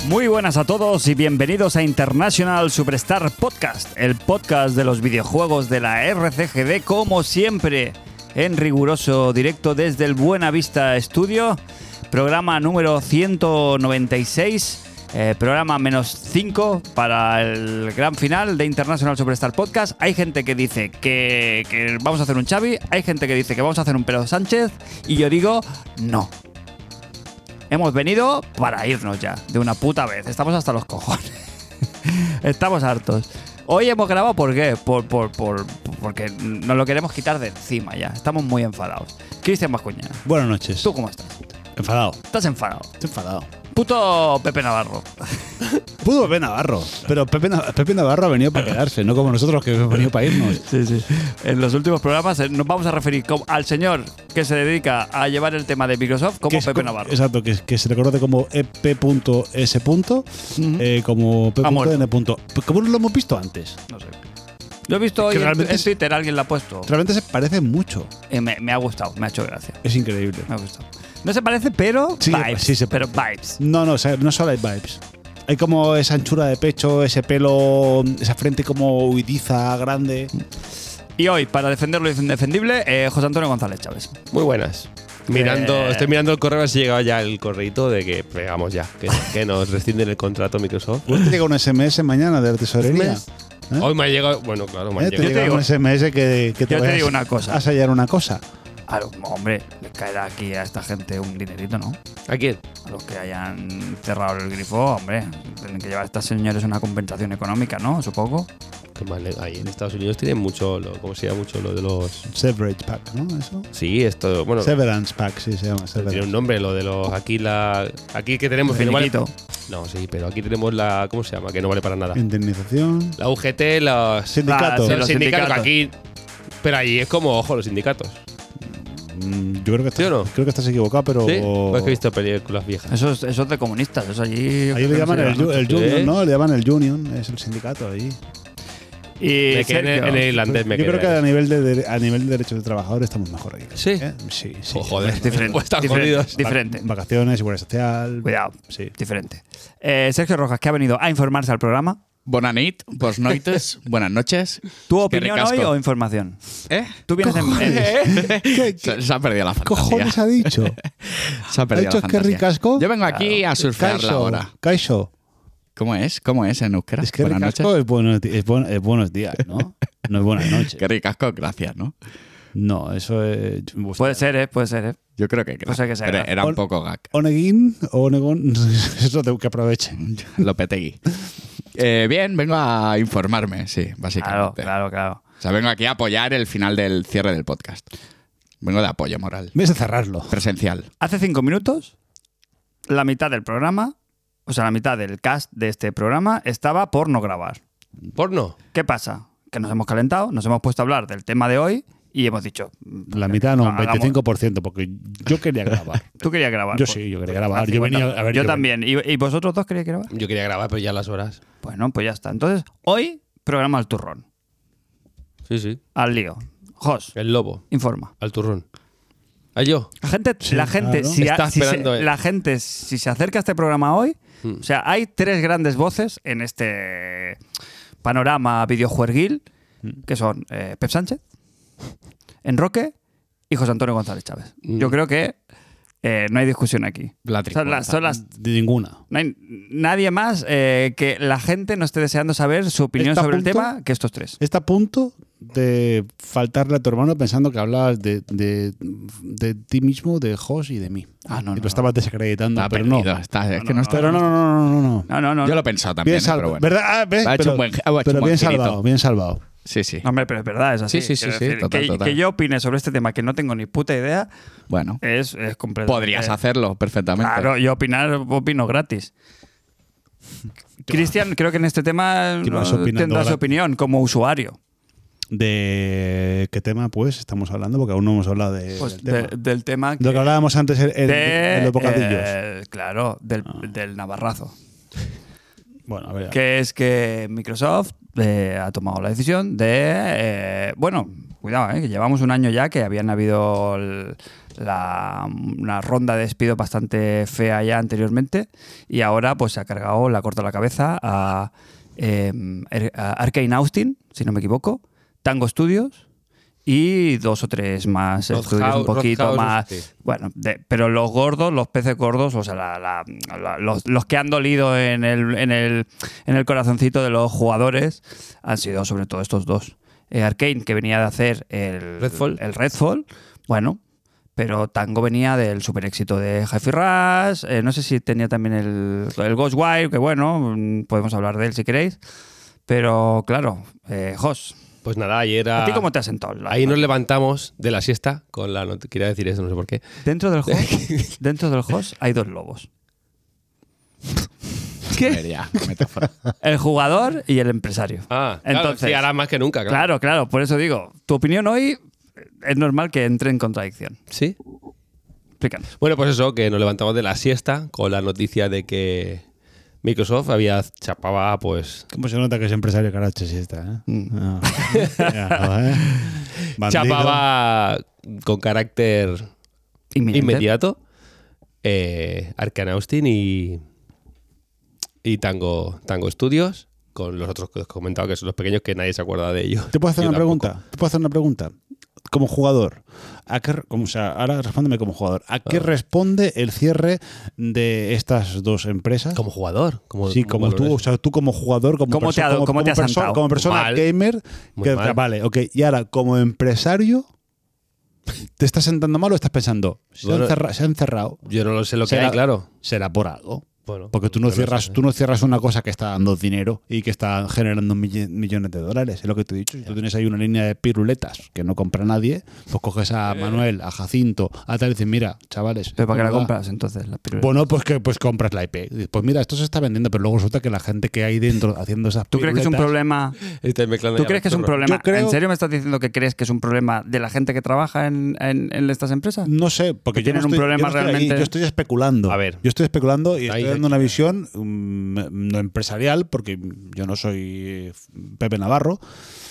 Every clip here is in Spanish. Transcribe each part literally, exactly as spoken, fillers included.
Muy buenas a todos y bienvenidos a International Superstar Podcast, el podcast de los videojuegos de la R C G D, como siempre, en riguroso directo desde el Buena Vista Studio, programa número ciento noventa y seis, eh, programa menos cinco para el gran final de International Superstar Podcast. Hay gente que dice que, que vamos a hacer un Xavi, hay gente que dice que vamos a hacer un Pedro Sánchez, y yo digo no. Hemos venido para irnos ya, de una puta vez. Estamos hasta los cojones. Estamos hartos. Hoy hemos grabado, ¿por qué? Por, por, por, porque nos lo queremos quitar de encima ya. Estamos muy enfadados. Cristian Bascuñana. Buenas noches. ¿Tú cómo estás? Enfadado. ¿Estás enfadado? Estoy enfadado. Puto Pepe Navarro. Pudo Pepe Navarro. Pero Pepe, Pepe Navarro ha venido para quedarse, no como nosotros que hemos venido para irnos. Sí, sí. En los últimos programas nos vamos a referir al señor que se dedica a llevar el tema de Microsoft como Pepe Navarro. Exacto, que, que se le conoce como E P punto S. Uh-huh. eh, como P punto N. ¿Cómo lo hemos visto antes? No sé. Lo he visto hoy en, en Twitter, alguien lo ha puesto. Realmente se parece mucho. Eh, me, me ha gustado, me ha hecho gracia. Es increíble. Me ha gustado. No se parece, pero sí, vibes. Sí se pero vibes. No, no, o sea, no solo hay vibes. Hay como esa anchura de pecho, ese pelo, esa frente como huidiza, grande. Y hoy, para defender lo indefendible, eh, José Antonio González Chávez. Muy buenas. Mirando, eh... Estoy mirando el correo, si llegaba ya el correíto de que pegamos ya, que, que nos rescinden el contrato Microsoft. ¿Te llega un S M S mañana de la tesorería? ¿Eh? Hoy me ha llegado, bueno, claro, me ha ¿Eh? llegado. Te llega un S M S que, que te yo vayas te digo una cosa. a sellar una cosa. A lo, hombre, les caerá aquí a esta gente un dinerito, ¿no? ¿A quién? A los que hayan cerrado el grifo, hombre, tienen que llevar a estas señores una compensación económica, ¿no? Supongo. Qué mal, ahí en Estados Unidos tienen mucho, lo, ¿cómo se llama? Mucho lo de los… Severance Pack, ¿no? ¿Eso? Sí, esto, bueno… Severance Pack, sí se llama. Severance. Tiene un nombre, lo de los… Aquí la… Aquí que tenemos… Que no, vale, no, sí, pero aquí tenemos la… ¿Cómo se llama? Que no vale para nada. Indemnización. La U G T, los… Sindicatos. La, los, los sindicatos. sindicatos. Aquí… Pero ahí es como, ojo, los sindicatos. Yo creo que, estás, ¿Sí o no? creo que estás equivocado, pero… ¿Sí? Pues que he visto películas viejas. Eso es, eso es de comunistas, eso allí… Ahí le llaman no el, el, el ¿Sí? Union, ¿no? Le llaman el Union, es el sindicato ahí. Y me quedé en, en el irlandés, me Yo quedé creo que ahí. a nivel, de, a nivel de derechos de trabajador estamos mejor ahí. ¿Sí? ¿Eh? Sí, sí. Oh, joder, Es diferente. Pues están diferente, jodidos. diferente. Vacaciones, seguridad social. Cuidado. Sí. Diferente. Eh, Sergio Rojas, que ha venido a informarse al programa. Bona nit, buenas noites, buenas noches. ¿Tu Qué opinión ricasco. hoy o información? ¿Eh? Tú vienes en ¿Qué, qué Se, se ha perdido la fantasía. cojones ha dicho? Se ha ¿Ha perdido dicho la que fantasía. ricasco? Yo vengo aquí a surfear la Kaixo, hora. Kaixo. ¿Cómo es? ¿Cómo es en euskera? Es que buenas ricasco noches. es, bueno, es, buen- es buenos días, ¿no? No es buenas noches. Qué ricasco, gracias, ¿no? No, eso es… Puede ser, ¿eh? Puede ser, ¿eh? Yo creo que Pues hay que ser, Pero ¿eh? era un On- poco gag. Oneguín o Onegon, eso tengo que aprovechen. Lopetegui. Eh, bien, vengo a informarme, sí, Claro, básicamente. claro, claro. O sea, vengo aquí a apoyar el final del cierre del podcast. Vengo de apoyo moral. Ves a cerrarlo. Presencial. Hace cinco minutos, la mitad del programa, o sea, la mitad del cast de este programa estaba por no grabar. ¿Porno? ¿Qué pasa? Que nos hemos calentado, nos hemos puesto a hablar del tema de hoy y hemos dicho… La mitad no, un hagamos- veinticinco por ciento, porque yo quería grabar. Tú querías grabar. Yo pues, sí, yo quería pues, grabar. al Yo cincuenta. venía a ver. Yo también. ¿Y, ¿Y vosotros dos queríais grabar? Yo quería grabar, pero ya las horas. Bueno, pues ya está. Entonces, hoy, programa al turrón. Sí, sí. Al lío. Jos, El lobo. informa. Al turrón. ¿A yo? La gente, Sí, la gente, claro. si, Está a- si se, esperando él. la gente, si se acerca a este programa hoy, Hmm. o sea, hay tres grandes voces en este panorama videojueguil, que son eh, Pep Sánchez, Enroque y José Antonio González Chávez. Mm. Yo creo que eh, no hay discusión aquí. La Son las, son las- De ninguna. no hay nadie más eh, que la gente no esté deseando saber su opinión ¿Está a sobre el punto? tema que estos tres. Está a punto de faltarle a tu hermano pensando que hablabas de, de, de ti mismo, de Jos y de mí. Ah, no, y no, lo estabas desacreditando, Está pero perdido. no. Está, es No, que no, no está. Pero no, no, no, no, no. no. No, no, no. Yo no. lo he pensado también, Bien eh, pero salvado. bueno. ¿Verdad? Ah, ¿ves? Ha hecho pero un buen- ha hecho pero un bien buen girito. salvado, bien salvado. Sí, sí. Hombre, pero es verdad, es así. Sí, sí, sí, Quiero sí, decir, total, que, total. que yo opine sobre este tema que no tengo ni puta idea Bueno, es, es completo. podrías hacerlo perfectamente. Claro, yo opinar opino gratis. Cristian, creo que en este tema ¿Qué no vas opinando tendrá su ahora? opinión como usuario. ¿De qué tema, pues, estamos hablando? Porque aún no hemos hablado de, Pues del tema. de- del tema De lo que hablábamos antes en, en- de, en los bocadillos. eh, claro, del, Ah. del navarrazo. Bueno, a ver. Que es que Microsoft eh, ha tomado la decisión de, eh, bueno, cuidado, ¿eh? Que llevamos un año ya que habían habido el- la, una ronda de despido bastante fea ya anteriormente y ahora pues se ha cargado, le ha cortado la cabeza a, eh, a Arkane Austin, si no me equivoco, Tango Studios y dos o tres más Roadhouse- estudios un poquito Roadhouse, más. sí. Bueno, de- pero los gordos, los peces gordos, o sea, la- la- la- los, los que han dolido en el, en, el, en el corazoncito de los jugadores han sido sobre todo estos dos. Eh, Arkane, que venía de hacer el Redfall. el Redfall, bueno, pero Tango venía del super éxito de Hi-Fi Rush, eh, no sé si tenía también el, el Ghostwire, que bueno, mm, podemos hablar de él si queréis, pero claro, eh, Jos, Pues nada, ayer ¿a a- ti cómo te has sentado? La- ahí nos levantamos de la siesta con la not- quería decir eso, no sé por qué. Dentro del Jos, dentro del Jos hay dos lobos. A ver, ya, metáfora. El jugador y el empresario. Ah, claro, Entonces, sí, ahora más que nunca, claro. Claro, claro, por eso digo, tu opinión hoy es normal que entre en contradicción. Sí. Explícanos. Bueno, pues eso, que nos levantamos de la siesta con la noticia de que Microsoft había chapaba, pues, ¿Cómo se nota que es empresario caracho si está? ¿eh? Mm. Ah, ya, joder. Bandido. chapaba con carácter Inminente. inmediato eh, Arkane Austin y, y Tango, Tango Studios, con los otros que os he comentado que son los pequeños que nadie se acuerda de ellos. ¿Te puedo hacer Yo una tampoco. pregunta? ¿Te puedo hacer una pregunta? Como jugador, ¿a qué, como, o sea, ahora respóndeme como jugador. ¿A qué Ah. responde el cierre de estas dos empresas? Como jugador. Como, Sí, como tú, o sea, tú como jugador, como, ¿Cómo te perso- ha- como, cómo te como has perso- sentado? como persona Mal. gamer, Muy que, mal. vale, ok. Y ahora, como empresario, ¿te estás sentando mal o estás pensando? Se, Bueno, han, cerra- se han cerrado. Yo no lo sé lo que Será- hay, claro. Será por algo. Bueno, Porque tú no, yo cierras, sé. tú no cierras una cosa que está dando dinero y que está generando mill- millones de dólares. Es lo que te he dicho. Si tú tienes ahí una línea de piruletas que no compra nadie, pues coges a Manuel, a Jacinto, a tal y dices, mira, chavales. ¿Pero para qué la ¿verdad? compras entonces? La piruleta? Bueno, pues que pues compras la I P. Dices, pues mira, esto se está vendiendo, pero luego resulta que la gente que hay dentro haciendo esas ¿Tú crees que es un piruletas- problema? Estáis mezclando ¿Tú ya crees los que es un churros. problema? Yo creo- ¿En serio me estás diciendo que crees que es un problema de la gente que trabaja en, en- en estas empresas? No sé, porque Que yo no tienen un estoy- problema yo no estoy ahí, realmente- yo estoy especulando. A ver. Yo estoy especulando y Ahí, estoy dando ahí. una visión mm, no empresarial, porque yo no soy Pepe Navarro,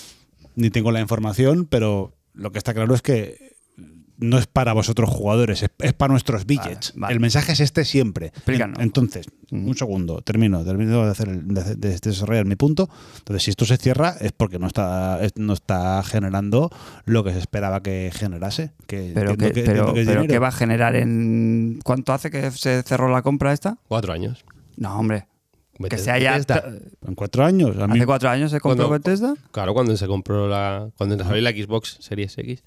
ni tengo la información, pero lo que está claro es que no es para vosotros jugadores, es, es para nuestros billets. vale. El mensaje es este siempre. Explícanos. En- Entonces, Mm. un segundo, termino, termino de, hacer el- de, de desarrollar mi punto. Entonces, si esto se cierra es porque no está, es- no está generando lo que se esperaba que generase. Que Pero, entiendo que, que- pero, entiendo que es pero dinero. ¿qué va a generar en... ¿Cuánto hace que se cerró la compra esta? Cuatro años. No, hombre. Que Bethesda- se haya... Bethesda. En cuatro años. A mí, ¿Hace cuatro años se compró Cuando- Bethesda? Claro, cuando se compró la. Cuando salió la Xbox Series X.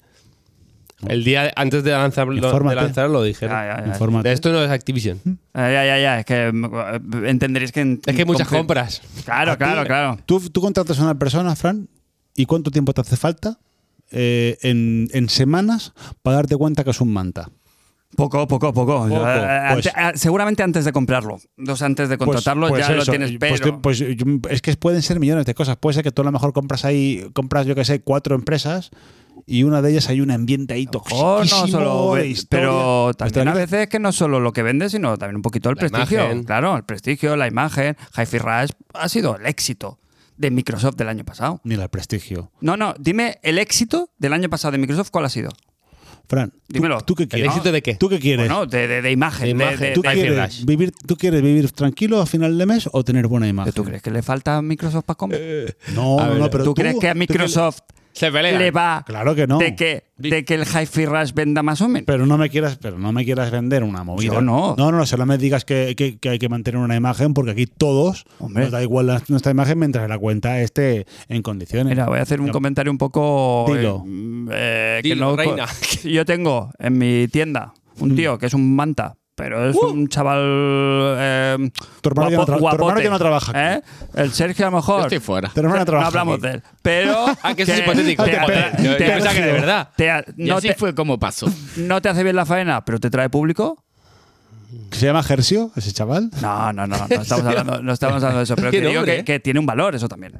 El día antes de lanzarlo, de Infórmate. lanzarlo lo dijeron. Ya, ya, ya. infórmate. De esto no es Activision. Ah, ya, ya, ya. Es que eh, entenderéis que... en- Es que hay muchas compre- compras. Claro, A ti- claro, claro. Tú, tú contratas a una persona, Fran, ¿y cuánto tiempo te hace falta eh, en, en semanas para darte cuenta que es un manta? Poco, poco, poco. Poco, Eh, pues- ante- eh, seguramente antes de comprarlo. Dos antes de contratarlo Pues- pues ya eso, lo tienes, pues pero... te- pues yo- es que pueden ser millones de cosas. Puede ser que tú a lo mejor compras ahí, compras, yo que sé, cuatro empresas y una de ellas hay un ambiente ahí O toxicísimo no solo de ve- historia. pero también a Pues veces que no solo lo que vende, sino también un poquito el La prestigio. imagen. Claro, el prestigio, la imagen. Hi-Fi Rush ha sido el éxito de Microsoft del año pasado. Mira el prestigio. No, no, dime el éxito del año pasado de Microsoft, ¿cuál ha sido? Fran, ¿tú, Dímelo. ¿tú qué quieres? éxito de qué? ¿Tú qué quieres? Bueno, de, de- de imagen. De de- imagen. de- ¿Tú, de- Hi-Fi quieres Rush. vivir, ¿Tú quieres vivir tranquilo a final de mes o tener buena imagen? ¿Tú crees que le falta a Microsoft para comer? No, A no, ver, no, pero ¿Tú, tú, crees que a tú Microsoft Se pelean. le va Claro que no. de, que, de que el Hi-Fi Rush venda más o menos? Pero no me quieras, pero no me quieras vender una movida. Yo no. No, no, solo me digas que, que- que hay que mantener una imagen, porque aquí todos Hombre. nos da igual la- nuestra imagen mientras la cuenta esté en condiciones. Mira, voy a hacer un Ya. comentario un poco... Dilo. eh, eh, que Dilo, no- reina. Yo tengo en mi tienda un tío que es un manta, pero es un chaval... Eh, Tu hermano ya no tra- tu hermano guapote, ya no trabaja aquí. ¿eh? El Sergio a lo mejor... Yo estoy fuera. Tu hermano no trabaja hablamos aquí. de él. Pero... Ah, que eso es hipotético. te- Joder, te- yo- yo te- pensaba que de verdad. te- Y no, así te, fue como pasó. no te hace bien la faena, pero te trae público. ¿Se llama Gersio, ese chaval? No, no, no, no estamos hablando, no estamos hablando de eso, pero Qué que digo nombre, que, ¿eh? que tiene un valor eso también.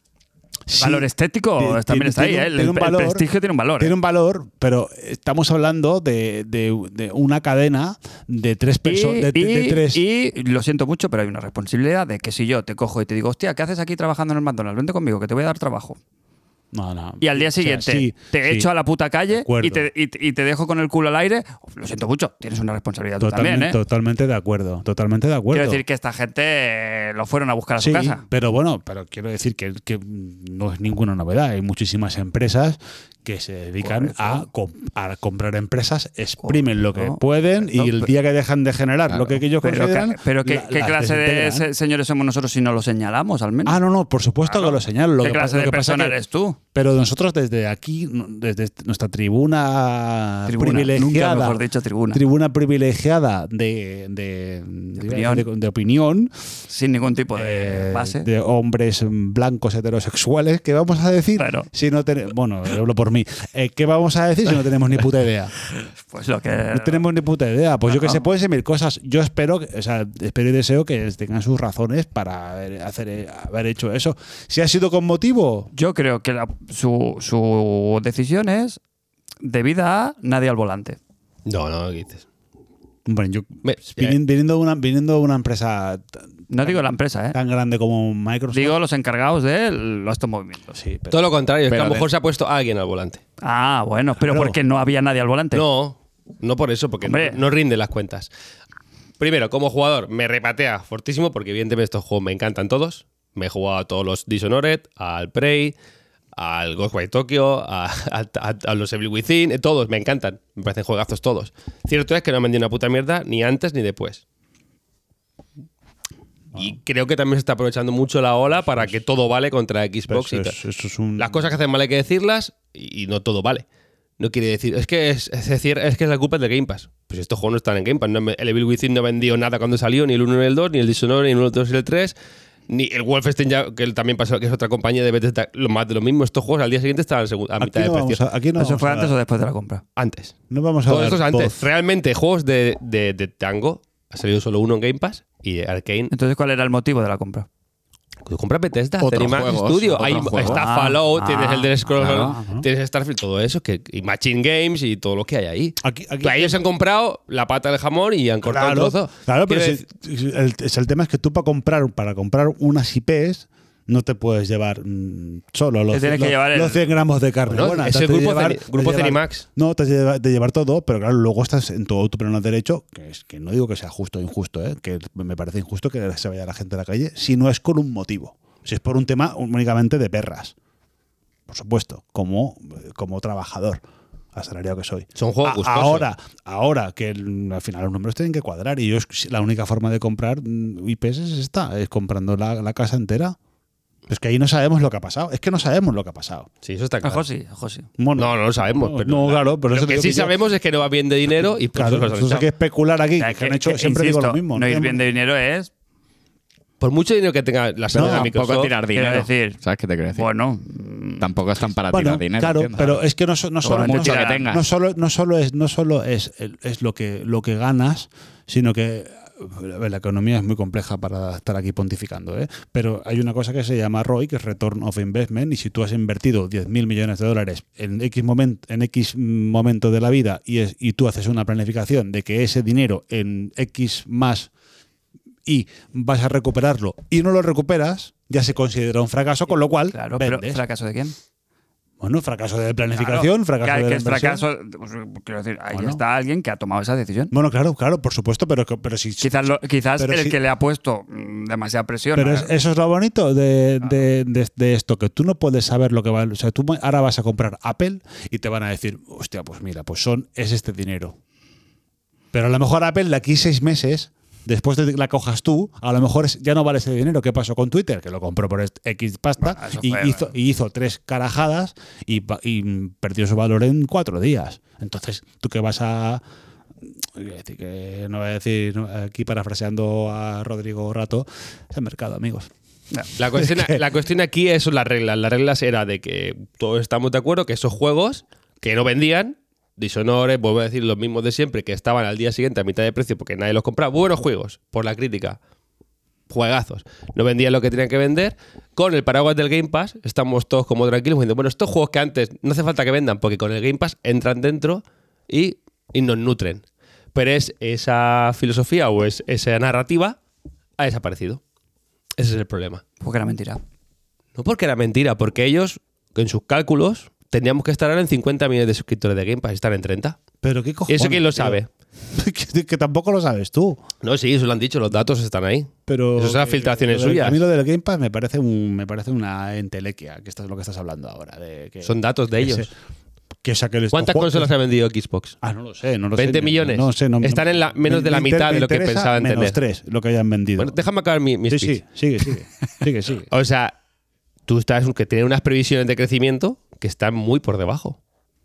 Sí. Valor estético Ti- también tiene- está ahí, tiene- ¿eh? El, tiene un el valor, prestigio tiene un valor. Tiene ¿eh? un valor, pero estamos hablando de, de- de una cadena de tres personas. De, de- de y, tres. y lo siento mucho, pero hay una responsabilidad de que si yo te cojo y te digo, hostia, ¿qué haces aquí trabajando en el McDonald's? Vente conmigo, que te voy a dar trabajo. No, no. y al día O sea, siguiente sí, te sí. echo a la puta calle acuerdo. y te, y, te- y te dejo con el culo al aire, lo siento mucho, tienes una responsabilidad tú Totalmente, también, ¿eh? totalmente de acuerdo. Totalmente de acuerdo. Quiero decir que esta gente eh, lo fueron a buscar a Sí, su casa. pero bueno, pero quiero decir que, que no es ninguna novedad. Hay muchísimas empresas que se dedican Correcto. a, com- a comprar empresas, exprimen lo que Correcto. pueden y Correcto. el día que dejan de generar Claro. lo que ellos Pero, consideran, ¿qué, pero ¿qué, la- qué las clase de desintegran. se- señores somos nosotros si no lo señalamos, al menos? Ah, no, no, por supuesto Claro. que lo señalo. Lo ¿Qué que, pa- clase lo de que pasa persona que- eres tú? Pero nosotros desde aquí, desde nuestra tribuna, Tribuna, privilegiada, nunca mejor dicho, tribuna. tribuna privilegiada de, de, de- opinión. de- de opinión, Sin ningún tipo de eh, base. de hombres blancos heterosexuales, ¿qué vamos a decir? Claro. Si no tenemos, bueno, hablo por mí, eh, ¿qué vamos a decir si no tenemos ni puta idea? Pues lo que. No tenemos ni puta idea. Pues yo que Ajá. sé, pueden ser mil cosas. Yo espero, que- o sea, espero y deseo que tengan sus razones para haber, hacer, haber hecho eso. Si ha sido con motivo, Yo creo que la- su, su decisión es debida a nadie al volante. No, no, ¿qué dices? bueno, yo Me- vini- viniendo de una, viniendo de una empresa t- No digo la empresa, ¿eh? tan grande como Microsoft. Digo los encargados de los estos movimientos. sí, pero- Todo lo contrario, es que Pero a lo de- mejor se ha puesto alguien al volante. Ah, bueno, pero Claro. porque no había nadie al volante. No, no por eso, porque no, Hombre. no rinde las cuentas. Primero, como jugador, me repatea fortísimo, porque evidentemente estos juegos me encantan todos. Me he jugado a todos los Dishonored, al Prey, al Ghostwire Tokyo, a, a- a- a los Evil Within, eh, todos me encantan. Me parecen juegazos todos. Cierto es que no me han vendido una puta mierda ni antes ni después. Y creo que también se está aprovechando mucho la ola para que todo vale contra Xbox Pero y eso, tal. es, eso es un. Las cosas que hacen mal hay que decirlas y, y no todo vale. No quiere decir, es que es, es decir, es que es la culpa del Game Pass. Pues estos juegos no están en Game Pass. No me- el Evil Within no vendió nada cuando salió, ni el uno ni el dos, ni el Dishonored, ni el uno, el dos y el tres, ni el Wolfenstein, ya, que él también pasó, que es otra compañía de Bethesda, lo más de lo mismo. Estos juegos al día siguiente estaban a, segu- a Aquí mitad no de vamos precio. a, aquí no ¿Eso vamos fue a antes dar- o después de la compra? Antes. No vamos a Todo dar esto es antes. voz. Realmente, juegos de, de, de Tango, ha salido solo uno en Game Pass y Arcane. Entonces, ¿cuál era el motivo de la compra? Tú compras Bethesda, Otros Zenimax juegos, Studio. otros Ahí juegos. está Ah, Fallout, ah, tienes el de Scroll, claro. tienes Starfield, todo eso, que, y Machine Games y todo lo que hay ahí. Aquí, aquí- Ahí ellos han comprado la pata del jamón y han cortado Claro, el trozo. claro, pero Quiero si- si- el, es el tema es que tú para comprar, para comprar unas I Ps no te puedes llevar mm, solo los, Te tienes que los- llevar el- los cien gramos de carne. Bueno, buena. es Te el has de grupo llevar- Ceni- de grupo llevar- Zenimax. No, te has de llevar, de llevar todo, pero claro, luego estás en todo tu pleno derecho, que es que no digo que sea justo o injusto, ¿eh? Que me parece injusto que se vaya la gente a la calle si no es con un motivo. Si es por un tema únicamente de perras. Por supuesto, como, como trabajador, asalariado que soy. Son juegos A- gustosos. Ahora, ahora que el- al final los números tienen que cuadrar y yo es- la única forma de comprar mm, I Ps es esta, es comprando la, la casa entera. Es que ahí no sabemos lo que ha pasado. Es que no sabemos lo que ha pasado. Sí, eso está claro. Ojo sí, ojo sí. Bueno, No, no lo sabemos. No, pero no, claro, pero lo eso que digo sí que yo- sabemos es que no va bien de dinero y por Claro, eso los han eso hay echado. que especular aquí. O sea, que han hecho, siempre insisto, digo lo mismo. No ir tenemos- bien de dinero es, Por mucho dinero que tenga la Pero salida de tampoco Microsoft, tirar quiero dinero. decir, ¿Sabes qué te quiero decir? bueno, Tampoco están para Bueno, tirar dinero. claro, ¿entiendes? pero es que no, so- no solo, Por no, mucho que tengas. no solo, no solo es, no solo es, el- es lo que lo que ganas, sino que la la economía es muy compleja para estar aquí pontificando, ¿eh? Pero hay una cosa que se llama R O I, que es Return of Investment, y si tú has invertido diez mil millones de dólares en X, moment, en X momento de la vida y, es, y tú haces una planificación de que ese dinero en X más y vas a recuperarlo y no lo recuperas, ya se considera un fracaso, con lo cual claro, pero vendes. ¿fracaso de quién? Bueno, fracaso de planificación, Claro, fracaso que, de que la es inversión. fracaso, pues, quiero decir, ahí Bueno. está alguien que ha tomado esa decisión. Bueno, claro, claro, por supuesto, pero, pero si... Quizás, lo- quizás pero el si- que le ha puesto mm, demasiada presión. Pero ¿no? es- eso es lo bonito de, de- de- de esto, que tú no puedes saber lo que va... O sea, tú ahora vas a comprar Apple y te van a decir, hostia, pues mira, pues son es este dinero. Pero a lo mejor Apple de aquí seis meses, después de que la cojas tú, a lo mejor es- ya no vale ese dinero. ¿Qué pasó con Twitter? Que lo compró por est- X pasta Bueno, eso y, fue- hizo, y hizo tres carajadas y, pa- y perdió su valor en cuatro días. Entonces, ¿tú qué vas a...? Voy a decir que no voy a decir no, aquí parafraseando a Rodrigo Rato, es el mercado, amigos. No. La cuestión, Es que- la cuestión aquí es las reglas. Las reglas era de que todos estamos de acuerdo que esos juegos que no vendían, Dishonored, vuelvo a decir los mismos de siempre, que estaban al día siguiente a mitad de precio porque nadie los compraba. Buenos juegos, por la crítica. Juegazos. No vendían lo que tenían que vender. Con el paraguas del Game Pass estamos todos como tranquilos diciendo, bueno, estos juegos que antes no hace falta que vendan porque con el Game Pass entran dentro y, y nos nutren. Pero es esa filosofía o es, esa narrativa ha desaparecido. Ese es el problema. Porque era mentira. No porque era mentira, porque ellos que en sus cálculos tendríamos que estar ahora en cincuenta millones de suscriptores de Game Pass y están en treinta. Pero qué cojones. ¿Eso quién lo tío? sabe? que, que tampoco lo sabes tú. No, sí, eso lo han dicho, los datos están ahí. Pero Eso son las filtraciones lo del- suyas. A mí lo del Game Pass me parece un, me parece una entelequia, que esto es lo que estás hablando ahora. De que, Son datos de que ellos. se- que saquen estos ¿Cuántas juegos. consolas ha vendido Xbox? Ah, no lo sé, no lo sé. ¿veinte millones? No sé, no, Están en la- menos me- de la me mitad inter- de lo que me interesa pensaba entender. Menos tres, lo que hayan vendido. Bueno, déjame acabar mi, mi sí, speech. sí, sigue, sigue. sigue, sigue. O sea, tú estás que tienes unas previsiones de crecimiento que están muy por debajo.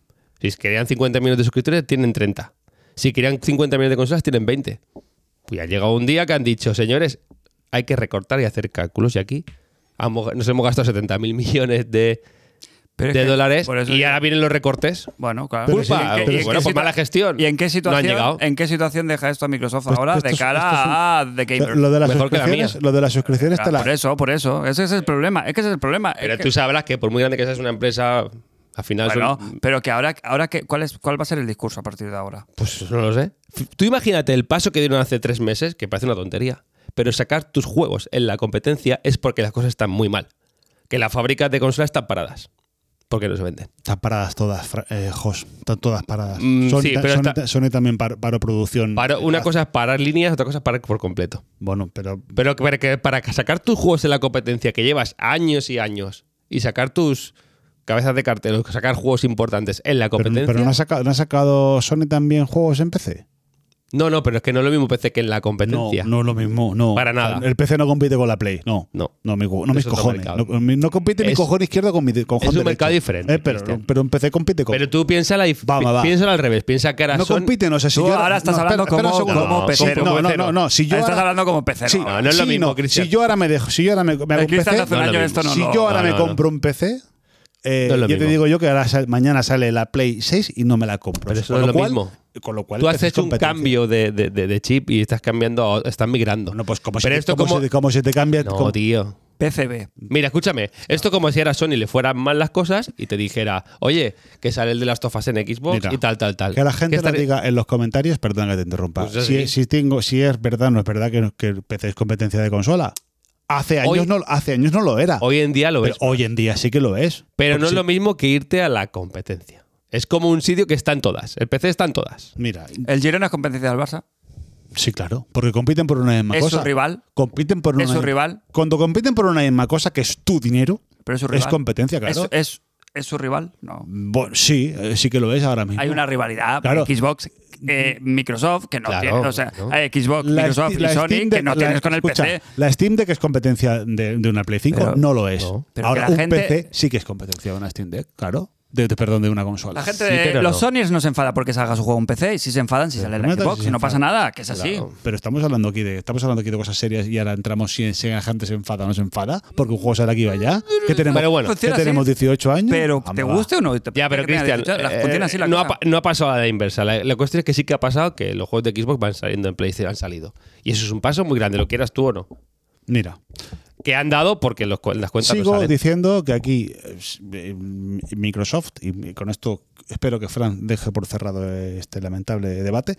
Si querían cincuenta millones de suscriptores, tienen treinta. Si querían cincuenta millones de consolas, tienen veinte. Pues ha llegado un día que han dicho, señores, hay que recortar y hacer cálculos. Y aquí hemos- nos hemos gastado setenta mil millones de, Pero es de que dólares por eso y digo- ahora vienen los recortes. Bueno, claro. Pero Culpa. sí, ¿Y en qué- pero y sí. en Bueno, qué pues situa- mala gestión. ¿Y en qué No han situación, llegado. en qué situación deja esto a Microsoft Pues ahora esto de es- cara esto es un- a The Gamer? Lo de las Mejor que la suscripciones, mía. lo de las suscripciones te la, Por eso, por eso. Ese es el problema. Es que ese es el problema. Es Pero que- tú sabrás que por muy grande que seas una empresa, al final bueno, son- pero que ahora, ahora que, ¿cuál, es, ¿cuál va a ser el discurso a partir de ahora? Pues no lo sé. Tú imagínate el paso que dieron hace tres meses, que parece una tontería, pero sacar tus juegos en la competencia es porque las cosas están muy mal. Que las fábricas de consolas están paradas. Porque no se venden. están paradas todas, fra- eh, Jos, están todas paradas. Mm, Sony, sí, ta- pero Sony, está- ta- Sony también par- paró producción. Para, una Ah, cosa es parar líneas, otra cosa es parar por completo. Bueno, pero Pero que para, que para sacar tus juegos en la competencia, que llevas años y años, y sacar tus cabezas de cartel, o sacar juegos importantes en la Pero, competencia. pero no, ha sacado, ¿no ha sacado Sony también juegos en P C? no, no, pero es que no es lo mismo P C que en la No, competencia. no es lo mismo. No. Para nada. El P C no compite con la Play. No. No. No, mi- no mis otro cojones. mercado. No, mi- no compite mi Es- cojón izquierdo con mi cojón es un derecho. mercado diferente, Eh, pero, Cristian. pero en P C compite con. Pero tú piénsala, y, Va, va, va. piénsala al revés. Piensa que ahora no son... compite, no sé si Tú yo. ahora estás no, hablando espera, espera un como, segundo. como No, pecero. no, no, no, no, si yo Estás ahora- hablando como pecero. Sí, No, no es lo sí, mismo, no. Cristian. Si yo ahora me dejo, si yo ahora me, me hago El un P Cristian C, hace un no es lo año mismo. esto no si lo- yo ahora no, me no, no. compro un P C, eh, No es lo yo te mismo. digo yo que ahora sal- mañana sale la Play seis y no me la compro. Pero eso Con no es lo lo cual- mismo. Con lo cual Tú el P C has es hecho un competencia. cambio de, de- de- de chip y estás cambiando, a- estás migrando. Bueno, pues como, Pero si, esto como, como... si, como si te cambia. No, como- tío. P C B. Mira, escúchame. Esto como si era Sony le fueran mal las cosas y te dijera, oye, que sale el de las tofas en Xbox Mira, y tal, tal, tal. Que la gente ¿Qué nos estaré- diga en los comentarios, perdón que te interrumpa, Pues si, así. si, tengo, si es verdad o no es verdad que, que el P C es competencia de consola. Hace años, Hoy- no, hace años no lo era. Hoy en día lo pero ves. hoy en día sí que lo es. Pero Porque no es sí- lo mismo que irte a la competencia. Es como un sitio que está en todas. El P C está en todas. Mira, El Girona es competencia del Barça. sí, claro. Porque compiten por una misma Es cosa. su rival. Compiten por una Es su misma- rival. Cuando compiten por una misma cosa, que es tu dinero, Pero es su es rival. competencia, claro. ¿Es, es, es su rival? No. Bueno, sí, eh, sí que lo es ahora mismo. Hay una rivalidad. Claro. Xbox, eh, Microsoft, que no Claro, tiene. O sea, ¿no? hay Xbox, La Microsoft Steam- y la Sony, Steam que Deck- no la- tienes con el escucha, P C. La Steam Deck es competencia de, de una Play cinco, Pero- no lo es. no. Pero Ahora, que la un gente- P C sí que es competencia de una Steam Deck, claro. De, de- perdón, de una consola. La gente Sí, de pero los no. Sonyers no se enfada porque salga su juego en P C y si se enfadan si sale en no la me Xbox si y no se pasa enfadan. nada, que es así. Claro. Pero estamos hablando aquí de estamos hablando aquí de cosas serias y ahora entramos si, si la gente se enfada o no se enfada porque un juego sale aquí o allá. ¿Qué tenemos? Pero bueno, ¿qué funciona así. tenemos dieciocho años? Pero Vamos, te va. guste o no. te- Ya, pero que tenga Cristian, dieciocho, la- eh, funciona así la no, ha, cosa. pa- no ha pasado a la inversa. La, la cuestión es que sí que ha pasado que los juegos de Xbox van saliendo en PlayStation, han salido. Y eso es un paso muy grande, lo quieras tú o no. Mira, Que han dado porque los, cu- las cuentas no sigo salen. diciendo que aquí eh, Microsoft, y con esto espero que Fran deje por cerrado este lamentable debate.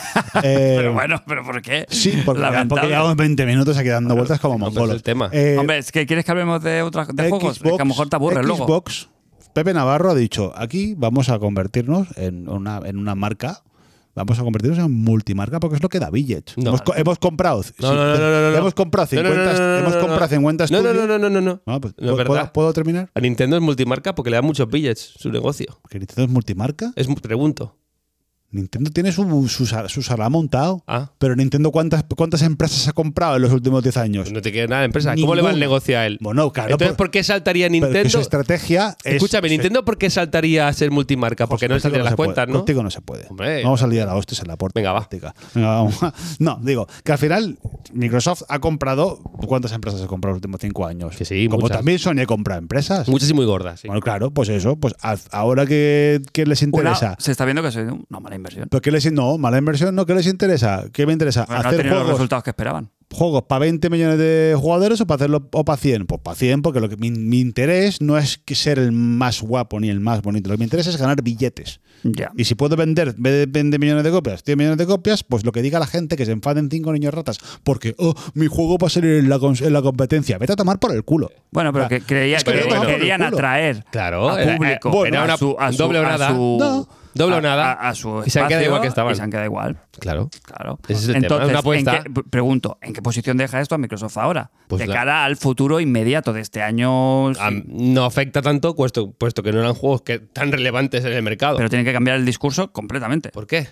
eh, Pero bueno, ¿pero por qué? Sí, porque, ya- Lamentable. porque llevamos veinte minutos aquí dando vueltas como no, pero es mongolos. el tema. Eh, Hombre, es que ¿quieres que hablemos de otras de juegos? Es que a lo mejor te aburres luego. Xbox, Pepe Navarro ha dicho, aquí vamos a convertirnos en una, en una marca, vamos a convertirnos en multimarca porque es lo que da billets. No. hemos, co- hemos comprado, sí, No, no, no, no, no, no. hemos comprado No, no, cincuenta, no, no, no, hemos no, comprado no. cincuenta No, no, estudios. no, no, no, no. Ah, pues, No es ¿puedo, verdad. ¿Puedo terminar? A Nintendo es multimarca porque le da muchos billets su negocio. ¿Que Nintendo es multimarca? Es pregunto. Nintendo tiene su, su, sal- su sala montado. Ah. Pero Nintendo, ¿cuántas, ¿cuántas empresas ha comprado en los últimos diez años? Pues no te quiere nada de empresa. ¿Cómo le va el Ninguna. negocio a él? Bueno, claro. Entonces, por- ¿por qué saltaría pero que Nintendo? su estrategia es... Escúchame, ¿Nintendo por qué saltaría a ser multimarca? Porque no le Contigo saldrían las se puede, cuentas, ¿no? Contigo no se puede. Hombre. Vamos a liar a hostias en la puerta. Venga, va. práctica. Venga, vamos. No, digo, que al final Microsoft ha comprado... ¿Cuántas empresas ha comprado en los últimos cinco años? Que sí, Como muchas. también Sony ha comprado empresas. Muchas y muy gordas, sí. Bueno, claro, pues eso. Pues a- ahora que, que les Una, interesa... se está viendo que es una mala inversión. ¿Pero qué les, no, mala inversión, no, ¿qué les interesa? ¿Qué me interesa? Bueno, no ha hacer tenido los juegos... resultados que esperaban. juegos para veinte millones de jugadores o para hacerlo o para cien. Pues para cien, porque lo que mi, mi interés no es que ser el más guapo ni el más bonito. Lo que me interesa es ganar billetes. Ya. Y si puedo vender, en vez de veinte millones de copias, cien millones de copias, pues lo que diga la gente, que se enfaden cinco niños ratas, porque oh, mi juego va a salir en la, en la competencia. Vete a tomar por el culo. Bueno, pero O sea, que creía es que que vete a tomar por el querían culo. atraer Claro, a era- público. eh, bueno, a era su- a su- doble o a nada. su- No. Doble o a- nada. A, a su Y se han quedado espacio igual que estaban. Y se han quedado igual. Claro. Claro. Ese es el tema, Entonces, es una apuesta. ¿en qué- pregunto, ¿en qué posición deja esto a Microsoft ahora? Pues de la- cara al futuro inmediato de este año. sí. A- no afecta tanto, puesto, puesto que no eran juegos que, tan relevantes en el mercado. Pero tienen que cambiar el discurso completamente. ¿Por qué?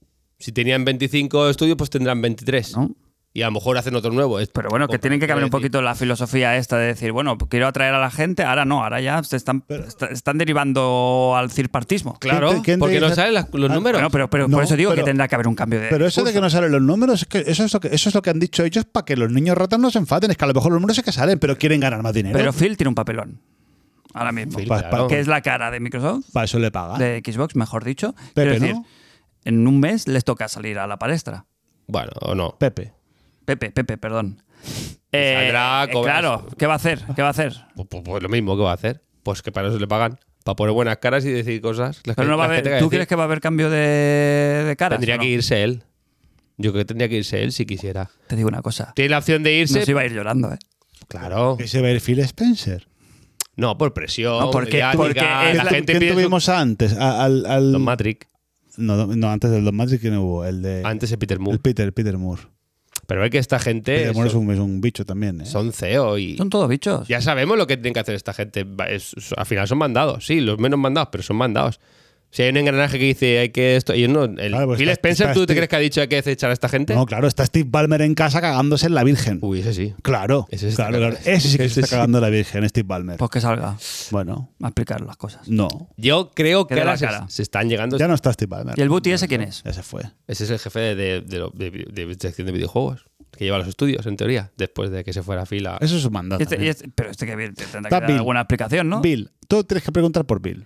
Si tenían veinticinco estudios, pues tendrán veintitrés. ¿No? Y a lo mejor hacen otro nuevo. Es- Pero bueno, que pues, tienen que cambiar un decir, poquito la filosofía esta de decir, bueno, quiero atraer a la gente, ahora no, ahora ya se están, est- están derivando al cirpartismo. Claro, ¿Quién te- quién te porque no dice- salen las- los Ah, números. Bueno, pero, pero No, por eso digo pero- que tendrá que haber un cambio de Pero eso de que discurso. no salen los números, es que eso es lo que, eso es lo que han dicho ellos para que los niños ratas no se enfaden. Es que a lo mejor los números es que salen, pero quieren ganar más dinero. Pero Phil tiene un papelón. Ahora mismo. Phil, Pa- claro. Que es la cara de Microsoft, Para eso le paga. de Xbox, mejor dicho. Pepe, Quiero decir, ¿no? en un mes les toca salir a la palestra. Bueno, o no. Pepe. Pepe, Pepe, perdón. Eh, Saldrá, eh, cobras- claro, ¿qué va a hacer? ¿Qué va a hacer? Pues, pues- pues lo mismo que va a hacer. Pues que para eso le pagan. Para poner buenas caras y decir cosas. las Pero que- no va a las que haber, tenga ¿tú decir. crees que va a haber cambio de, de caras? Tendría o no? que irse él. Yo creo que tendría que irse él si quisiera. Te digo una cosa. Tiene la opción de irse. No se iba a ir llorando, ¿eh? Claro. Que se va a ir Phil Spencer. No, por presión. No, porque- mediática, porque es la la- gente ¿Quién pide su- tuvimos antes? A- Al, al- Don Matrix. no, no, antes del Don Matrix, ¿quién hubo? El de. Antes de Peter El Moore. Peter, Peter Moore. Pero es que esta gente Peter Moore es son, un, es un bicho también, ¿eh? son C E O y Son todos bichos. ya sabemos lo que tienen que hacer esta gente. Va, es- es- al final son mandados, sí, los menos mandados, pero son mandados. Si hay un engranaje que dice hay que esto, ellos no. El, Claro, pues Phil está- Spencer, está ¿tú te Steve- crees que ha dicho que hay que echar a esta gente? No, claro, está Steve Ballmer en casa cagándose en la Virgen. Uy, ese sí. Claro, Ese está claro, claro. cagando. Ese sí que se Ese está sí. cagando en la Virgen, Steve Ballmer. Pues que salga Bueno, a explicar las cosas. no. Yo creo Que que dé ahora la se, cara. se están llegando. Ya no está Steve Ballmer. ¿Y el Booty ese quién es? Ya se fue. Ese es el jefe de, de, de, lo- de- de dirección de videojuegos, que lleva los estudios, en teoría, después de que se fuera a fila. Eso es un mandato. Y este- y también. este- pero este que viene tendrá que Está dar Bill. alguna explicación, ¿no? Bill, tú tienes que preguntar por Bill.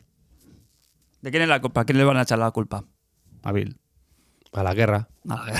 ¿De quién es la culpa? ¿A quién le van a echar la culpa? A Bill. A la guerra. A ver.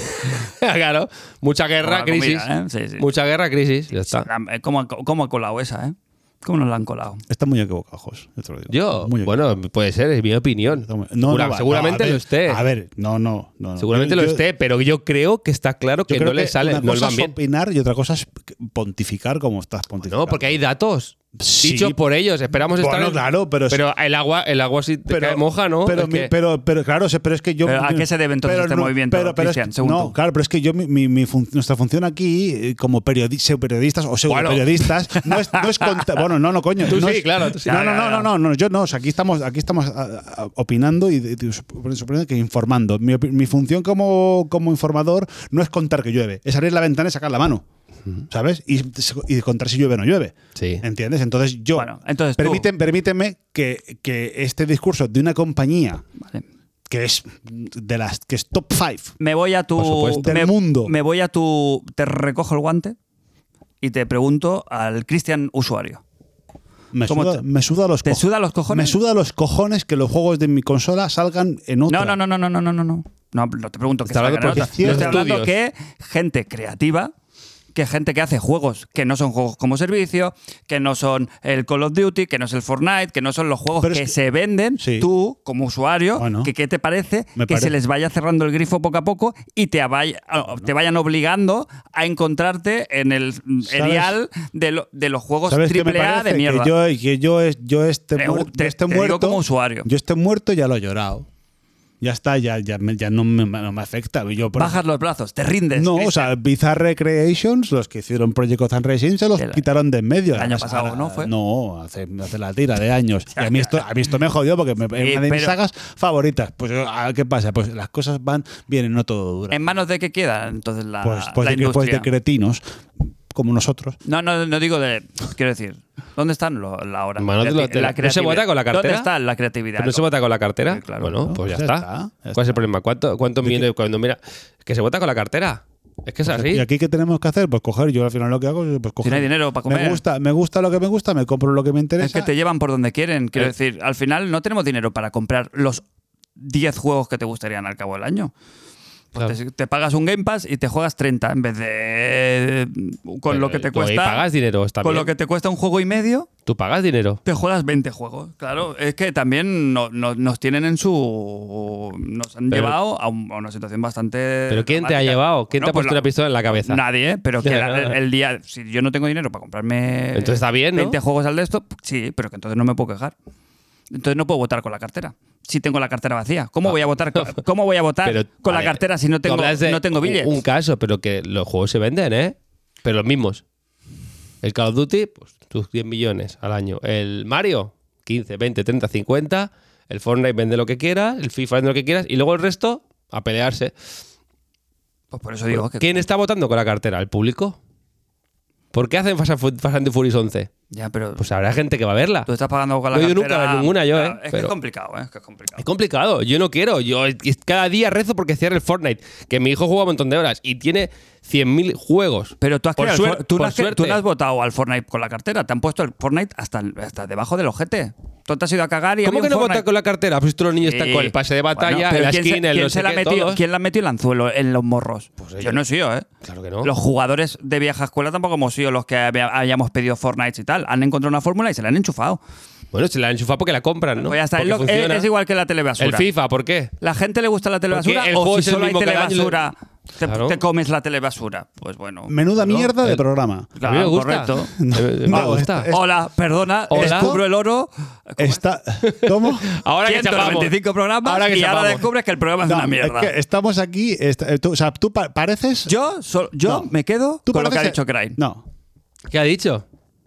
Claro. Mucha Como guerra, la crisis. comida, ¿eh? Sí, sí. Mucha guerra, crisis. Ya está. La- ¿Cómo, ¿Cómo ha colado esa, eh? ¿Cómo nos la han colado? Está muy equivocado, Jos, yo te lo digo. Yo, Muy bueno, puede ser, es mi opinión. Está muy- Segura- va, seguramente a ver, lo esté. A ver, no, no. no, no. Seguramente Yo- lo yo- esté, pero yo creo que está claro yo que creo no le sale, una no le cosa van es bien. opinar y otra cosa es pontificar como estás pontificando. No, porque hay datos. Sí. Dichos por ellos. Esperamos estar. Bueno, en- claro, pero- Pero el agua, el agua sí te cae moja, ¿no? Pero, Es mi- que- pero, pero claro, se- pero es que yo. ¿Pero a qué se debe entonces pero este movimiento, Pero, pero es Cristian, que- según no, tú? claro, pero es que yo, mi, mi- mi fun- nuestra función aquí, eh, como periodi periodistas o pseudo Bueno. periodistas, no es, no es contar. Bueno, no, no, coño. Tú no sí, es- claro, tú sí. No, no, Ya, ya, no, ya. no, no, no, yo no. O sea, aquí estamos, aquí estamos a- a- opinando y, y- y sup- suponiendo que informando. Mi, opi- mi función como, como informador no es contar que llueve, es abrir la ventana y sacar la mano. ¿Sabes? Y, y contar si llueve o no llueve. Sí. ¿Entiendes? Entonces yo. Bueno, entonces tú- permíteme, permíteme que, que este discurso de una compañía Vale. que es de las que es top five. Me voy a tu. Por supuesto. me, Del mundo. Me voy a tu. Te recojo el guante y te pregunto al Cristian usuario. Me ¿Cómo suda, te- me suda los ¿Te co- suda los cojones? Me suda los cojones que los juegos de mi consola salgan en otra. No, no, no, no, no, no, no, no. No, no te pregunto que Está hablando salgan en por otra. Yo estoy los hablando que estudios. gente creativa, que gente que hace juegos que no son juegos como servicio, que no son el Call of Duty, que no es el Fortnite, que no son los juegos Pero es que, que- se venden, Sí. tú como usuario, Bueno. que ¿qué te parece Me que parece. se les vaya cerrando el grifo poco a poco y te, vaya- te vayan obligando a encontrarte en el erial de, lo- de los juegos ¿Sabes qué me triple A parece? de mierda? Que yo, que yo, es- yo esté, Te- muer- te- yo esté te digo muerto. como usuario. Yo esté muerto ya lo he llorado. Ya está, ya, ya, me- ya no, me, no me afecta. Yo, por- Bajas los brazos, te rindes. No, o Cristian. sea, Bizarre Creations, los que hicieron Project Gotham Racing, se los El- quitaron de en medio. el año Además, pasado, ahora- ¿no fue? No, hace, hace la tira de años. Y a mí esto, a mí esto me jodió porque me, es Sí, una de mis pero- sagas favoritas. Pues, ah, ¿qué pasa? Pues las cosas van bien y no todo dura. ¿En manos de qué queda entonces la, Pues, pues, la de, que- pues de industria? cretinos, como nosotros. No, no, no digo de. Quiero decir, ¿dónde están lo, la hora? En manos de los- de la- ¿no se vota con la cartera? ¿Dónde está la creatividad? ¿Pero no se vota con la cartera? Sí, claro. Bueno, No, pues ya, ya está. está, ya ¿Cuál está. es el problema? ¿Cuánto, cuánto millones cuando mira que se vota con la cartera? Es que es así. ¿Y aquí qué tenemos que hacer? Pues coger, yo al final lo que hago es pues coger. no hay dinero para comer. Me gusta, me gusta lo que me gusta, me compro lo que me interesa. Es que te llevan por donde quieren. Quiero Eh. decir, al final no tenemos dinero para comprar los diez juegos que te gustarían al cabo del año. Pues Claro. te, te pagas un Game Pass y te juegas treinta en vez de con Pero lo que te tú ahí cuesta. pagas dinero también. Con lo que te cuesta un juego y medio, Tú pagas dinero. te juegas veinte juegos. Claro, es que también no- no- nos tienen en su. Nos han Pero- llevado a, un- a una situación bastante. ¿Pero quién te ha dramática. llevado? ¿Quién te Bueno, ha pues puesto una pistola en la cabeza? Nadie, ¿eh? Pero que la- el, el día. Si yo no tengo dinero para comprarme. Entonces está bien, ¿no? veinte juegos al de esto, sí, pero que entonces no me puedo quejar. Entonces no puedo votar con la cartera. Si tengo la cartera vacía. ¿Cómo voy a votar, ¿cómo voy a votar Pero, con a la ver, cartera si no tú tengo, hablas de no tengo billetes? Un caso, pero que los juegos se venden, ¿eh? Pero los mismos. El Call of Duty, pues tus diez millones al año. El Mario, quince, veinte, treinta, cincuenta. El Fortnite vende lo que quieras. El FIFA vende lo que quieras. Y luego el resto, a pelearse. Pues por eso digo que. ¿Quién está votando con la cartera? ¿El público? ¿Por qué hacen Fast and Fu- Fast and the Furious once? Ya, pero. Pues habrá gente que va a verla. Tú estás pagando con la No he ido cartera. nunca a ninguna yo, Claro, ¿eh? Es que Pero- es complicado, ¿eh? Es que es complicado. Es complicado. Yo no quiero. Yo es- cada día rezo porque cierre el Fortnite. Que mi hijo juega un montón de horas y tiene cien mil juegos. Pero tú has, Por creado el suer- For- tú, no por has, cre- tú suerte. no has votado al Fortnite con la cartera. Te han puesto el Fortnite hasta, el- hasta debajo del ojete. Tú te has ido a cagar y ¿Cómo había que un no Fortnite. vota con la cartera? Pues todos los niños Sí. están con el pase de batalla, Bueno, en pero la ¿quién se- esquina, en ¿quién no se sé la qué, metió, todos. ¿Quién le ha metido el anzuelo en los morros? Pues Yo no he sido, ¿eh? Claro que no. Los jugadores de vieja escuela tampoco hemos sido los que había- hayamos pedido Fortnite y tal. Han encontrado una fórmula y se la han enchufado. Bueno, se la han enchufado porque la compran, ¿no? Pues ya está. Es, Porque lo- es- funciona. es igual que la telebasura. El FIFA, ¿por qué? ¿La gente le gusta la telebasura Porque el o juego si es el solo hay mismo cada año, telebasura te, Claro. te comes la telebasura? Pues bueno. Menuda No, mierda de el- programa. A mí me gusta. correcto. Me, me No, gusta. es- Hola, perdona, Hola. descubro el oro. Está, ¿Cómo? Ahora que ciento chapamos. veinticinco programas Ahora que y ahora chapamos. descubres que el programa es No, una mierda. es que estamos aquí. esta- tú- o sea, tú pa- pareces. Yo, so- yo No. me quedo tú con lo que ha pareces- dicho Crane. No. ¿Qué ha dicho?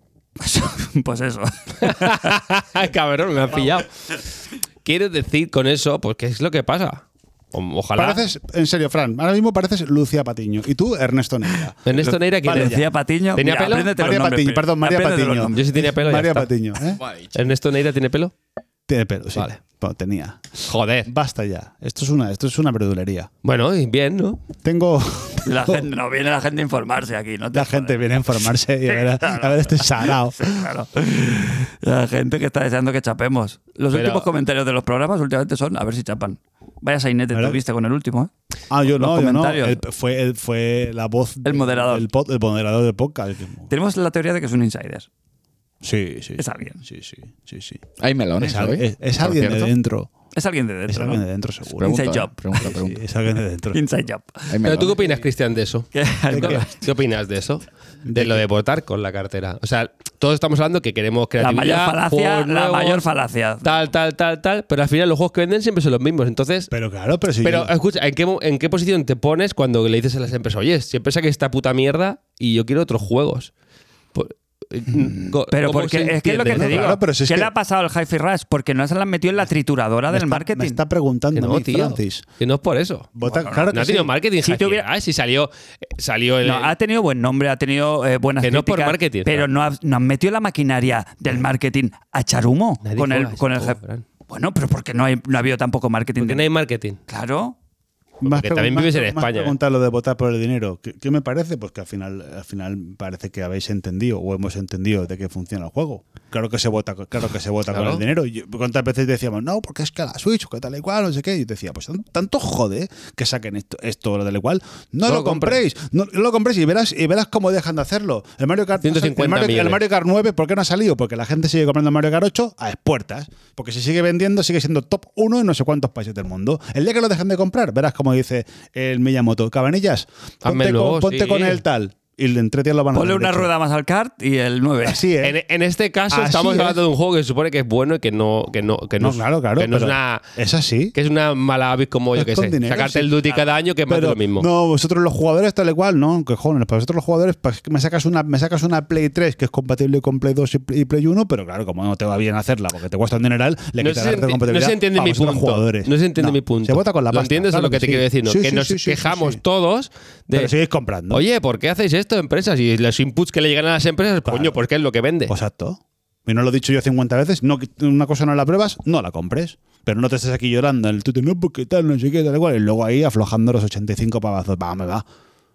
Pues eso. Cabrón, me has pillado. Quiero decir con eso, pues, ¿qué es lo que pasa? O- Ojalá. Pareces, en serio, Fran, ahora mismo pareces Lucía Patiño. Y tú, Ernesto Neira. Ernesto Neira, ¿quién Vale, es? Decía Patiño. ¿Tenía Mira, pelo? apréndete los María nombres, Patiño, Pe- perdón, María apréndete los Patiño. nombres. Yo sí tenía pelo, ya María está. Patiño, ¿eh? ¿Ernesto Neira tiene pelo? Tiene pelo, sí. Vale. Bueno, tenía. Joder. Basta ya. Esto es una, esto es una verdulería. Bueno, y bien, ¿no? Tengo. La gente, no viene la gente a informarse aquí, ¿no? te La gente jodes. viene a informarse y a ver, a ver este sarao. Sí, claro. La gente que está deseando que chapemos. Los Pero- últimos comentarios de los programas últimamente son a ver si chapan. Vaya sainete ¿Verdad? tuviste con el último, ¿eh? Ah, yo Los no, yo no. comentarios. El- fue, el- fue la voz. El moderador. El, pod- el moderador del podcast. Tenemos la teoría de que es un insider. Sí, sí. Es alguien. Sí, sí, sí, sí. Hay melones Es, al- hoy, es- es por alguien de cierto. dentro. Es alguien de Es dentro, alguien ¿no? de dentro, seguro. Pregunta, Inside eh, job. Pregunta, Sí, pregunta. es alguien de dentro. Inside job. Hay Pero melones. tú qué opinas, Cristian, de eso? ¿Qué? qué? ¿Qué opinas de eso? De lo de votar con la cartera. O sea, todos estamos hablando que queremos La creatividad, mayor falacia, juegos la nuevos, mayor falacia. tal, tal, tal, tal, pero al final los juegos que venden siempre son los mismos. Entonces, Pero claro, pero si. pero yo- escucha, ¿en qué, mo- ¿en qué posición te pones cuando le dices a las empresas, oye, siempre saqué esta puta mierda y yo quiero otros juegos? Pues, co- Pero ¿cómo porque se es que es lo que entiende, te no? digo. Claro, pero si es ¿Qué que- le ha pasado al Hi-Fi Rush? Porque no se la han metido en la trituradora me del está- marketing. Me está preguntando Que a no, mí, tío. Francis. Que no es por eso. Vota- Bueno, claro No ha que tenido sí. marketing. Si Si, tuviera- si salió, salió el, No, ha tenido buen nombre, ha tenido eh, buenas Que no es por críticas, marketing, pero Fran. no, ha- no han metido la maquinaria del marketing a echar humo Nadie con el, juega con el ese jefe. juego, Fran. Bueno, pero porque no, hay, no ha habido tampoco marketing. porque de- no hay marketing. Claro. Me has Porque también pregun- me has vives en pre- me has España, ¿eh? preguntado lo de votar por el dinero. ¿Qué, qué me parece? Pues que al final, al final parece que habéis entendido o hemos entendido de qué funciona el juego. Claro que se vota, claro que se vota Claro. con el dinero. Y ¿cuántas veces decíamos, no, porque es que la Switch, que tal y cual, no sé qué? Y yo decía, pues tanto jode que saquen esto, esto lo del igual. No, No lo lo compréis. compréis, no, no lo compréis y verás, y verás cómo dejan de hacerlo. El Mario Kart, ciento cincuenta el Mario, el millones. Mario Kart nueve, ¿por qué no ha salido? Porque la gente sigue comprando el Mario Kart ocho a expuertas. Porque si sigue vendiendo, sigue siendo top uno en no sé cuántos países del mundo. El día que lo dejen de comprar, verás como dice el Miyamoto, Cabanillas, Hazme ponte, el nuevo, con, ponte sí. con el tal. Y entre tíos lo van a Ponle hacer, una de hecho. rueda más al kart y el nueve. Así es. En, en este caso Así estamos es. hablando de un juego que se supone que es bueno y que no que no que no, No, es- claro, claro. que no es pero una es así. que es una mala hábito como yo Es que con sé dinero, sacarte sí. el duty cada año que es más de Pero lo mismo. no, vosotros los jugadores tal y cual, no, que jóvenes, para vosotros los jugadores pues, me sacas una me sacas una Play tres que es compatible con Play dos y Play, y Play uno, pero claro, como no te va bien hacerla porque te cuesta un dineral, le No quitas se, la red de enti- compatibilidad. no se entiende a mi vosotros punto. jugadores. No se entiende No, mi punto. Se vota con la ¿Lo pasta. entiendes claro o lo que te sí. quiero decir? No, Sí, que sí, nos sí, sí, quejamos sí. todos de Pero seguís comprando. oye, ¿por qué hacéis esto, empresas? Y los inputs que le llegan a las empresas, coño, porque es lo que vende. Exacto. Y no lo he dicho yo cincuenta veces. No, que una cosa no la pruebas, no la compres. Pero no te estés aquí llorando en el Twitter, no, porque tal, no sé qué, tal igual. Y luego ahí aflojando los ochenta y cinco pavazos. Va, me va.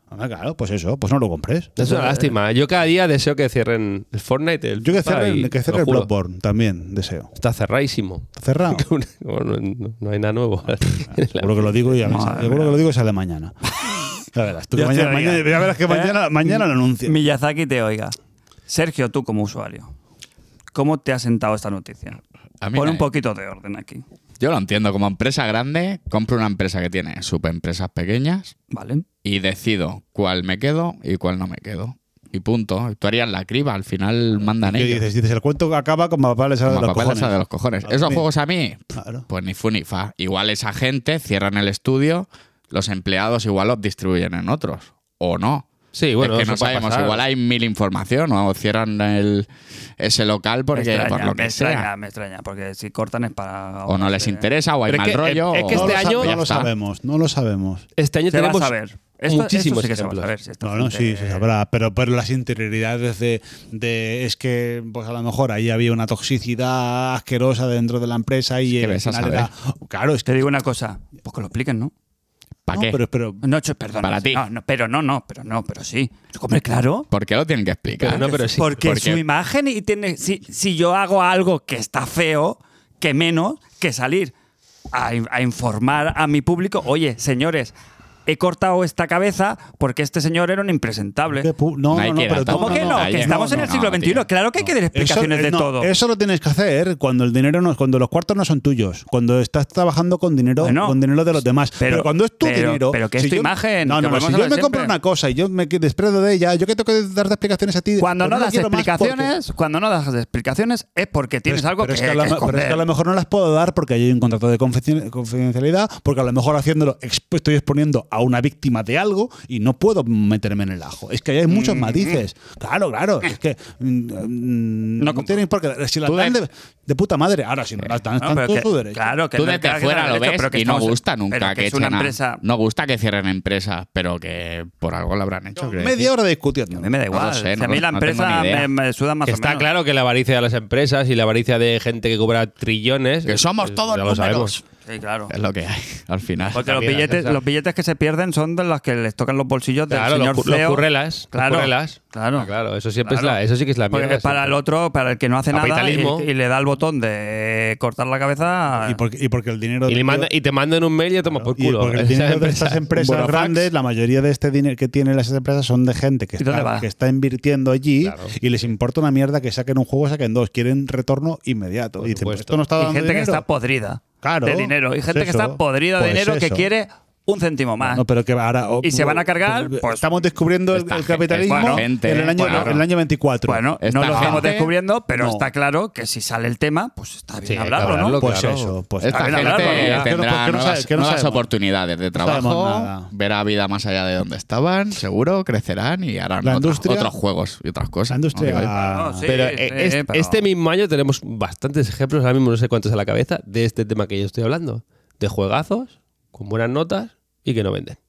Ah, claro, pues eso, pues no lo compres. Es una lástima. Yo cada día deseo que cierren el Fortnite. El Yo que FIFA cierre, y- que cierre lo el juro. Bloodborne también, deseo. Está cerradísimo. ¿Está cerrado? no, no- no hay nada nuevo. Seguro que lo digo y a mí- Madre seguro mía. que lo digo y sale mañana. Ya verás, tú que Ya mañana, te oiga. mañana- ya verás que mañana, mañana lo anuncio. Miyazaki te oiga. Sergio, tú como usuario, ¿cómo te ha sentado esta noticia? A mí Pon me- un poquito de orden aquí, Yo lo entiendo. Como empresa grande, compro una empresa que tiene subempresas pequeñas ¿vale? y decido cuál me quedo y cuál no me quedo. Y punto. Tú harías la criba, al final mandan ¿Qué ellos. dices? Dices, el cuento acaba como papá le sale de Como los papel cojones. esa de los cojones. Claro, ¿Esos sí. juegos a mí? Claro. Pues ni fu ni fa. Igual esa gente cierran el estudio, los empleados igual los distribuyen en otros. O no. Sí, bueno, es que eso no puede sabemos. pasar. Igual hay mil información o cierran el, ese local Me porque extraña, por lo me que extraña, sea. me extraña, porque si cortan es para... O no les interesa, o hay Pero es mal que- rollo. es que o- No este lo sa- año- no ya lo está. sabemos, no lo sabemos. Este año Se va a tenemos saber. Esto, muchísimos esto sí que se va a ejemplos. saber. si esta No, no, sí, gente- se sabrá. Pero, pero las interioridades de, de. Es que, pues a lo mejor ahí había una toxicidad asquerosa dentro de la empresa y Es que al ves a final era. Claro, es que. Te digo una cosa, pues que lo expliquen, ¿no? ¿Para no, qué? pero, pero, No, cho- perdón. Para ti. No, no, pero no, no, pero no, pero sí. Hombre, claro. ¿Por qué lo tienen que explicar? Pero no, pero sí. Porque porque- su imagen y tiene. Si, si yo hago algo que está feo, que menos que salir a, a informar a mi público, oye, señores, he cortado esta cabeza porque este señor era un impresentable. que pu- no, No hay no, no, que pero datar. tú- ¿Cómo que no? ahí que no, estamos en no, el siglo no, veintiuno. tío. Claro que hay que dar explicaciones Eso, de no, todo. Eso lo tienes que hacer cuando el dinero no, cuando los cuartos no son tuyos, cuando estás trabajando con dinero, Bueno, con dinero de los demás. Pero, pero- cuando es tu pero- dinero, pero que es si tu yo- imagen, No, que no, no, volvemos si a yo lo me de compro siempre. una cosa y yo me despredo de ella, yo que tengo que dar explicaciones a ti. Cuando pues no la das quiero más porque- explicaciones, cuando no das explicaciones es porque tienes Pero es- algo pero que, es que a lo que me- pero es que a esconder. lo mejor no las puedo dar porque hay un contrato de confidencial- confidencialidad, porque a lo mejor haciéndolo exp- estoy exponiendo a una víctima de algo y no puedo meterme en el ajo. Es que ahí hay muchos matices. Claro, claro. Es que mm, mm, no, compro. tienen por qué. Si las Tú dan de- de, de puta madre, ahora si no las dan, No, están pero todo que- su derecho. Claro, que Tú no- desde claro que fuera tiene lo derecho, ves pero que y no estamos- gusta pero nunca que que es una echen a- empresa. No gusta que cierren empresas, pero que por algo lo habrán hecho. quiero Media decir. hora discutiendo. A mí me da No igual. lo sé, Si a no mí lo- la no tengo empresa ni idea. me, me suda más Que o está menos. claro que la avaricia de las empresas y la avaricia de gente que cobra trillones. Que somos pues, todos ya lo números. sabemos. Sí, claro. Es lo que hay, al final. Porque los También la billetes, empresa. los billetes que se pierden son de los que les tocan los bolsillos del Claro, señor los, cu- los C E O. currelas. Claro, los currelas. claro. Ah, claro, eso siempre Claro. es la, eso sí que es la Porque mierda. para siempre. el otro, para el que no hace nada Capitalismo. y, y le da el botón de cortar la cabeza. Y porque, y porque el dinero. Y, le manda- y te mandan un mail y ya tomas por Y culo. porque el Esa dinero de empresa- estas empresas Burofax. grandes, la mayoría de este dinero que tienen las empresas son de gente que ¿Y dónde está, va? que está invirtiendo allí Claro. y les importa una mierda que saquen un juego o saquen dos. Quieren retorno inmediato. Por Y dicen, pues supuesto. esto no está y dando gente que dinero. está podrida Claro, de dinero. Y gente pues que está eso, podrida de pues dinero que eso. quiere un céntimo más. No, pero que ahora, Y se van a cargar, pues, estamos descubriendo el, esta el gente- capitalismo esta en gente, el año, bueno, en el año veinticuatro. Bueno, Esta no lo estamos gente- descubriendo, pero no. está claro que si sale el tema, pues está bien Sí, hay que hablarlo, ¿no? hablarlo. pues claro. eso. Pues Esta bien gente hablarlo, ¿no? Que no- tendrá que no nuevas, sabe- que no nuevas sabemos. oportunidades de sabemos trabajo, nada. verá vida más allá de donde estaban, seguro, crecerán y harán La otros, industria- otros juegos y otras cosas. la industria. ¿no? Digo yo. Claro, sí, Pero sí, eh, es- pero- este mismo año tenemos bastantes ejemplos, ahora mismo no sé cuántos a la cabeza, de este tema que yo estoy hablando. De juegazos, con buenas notas y que no venden.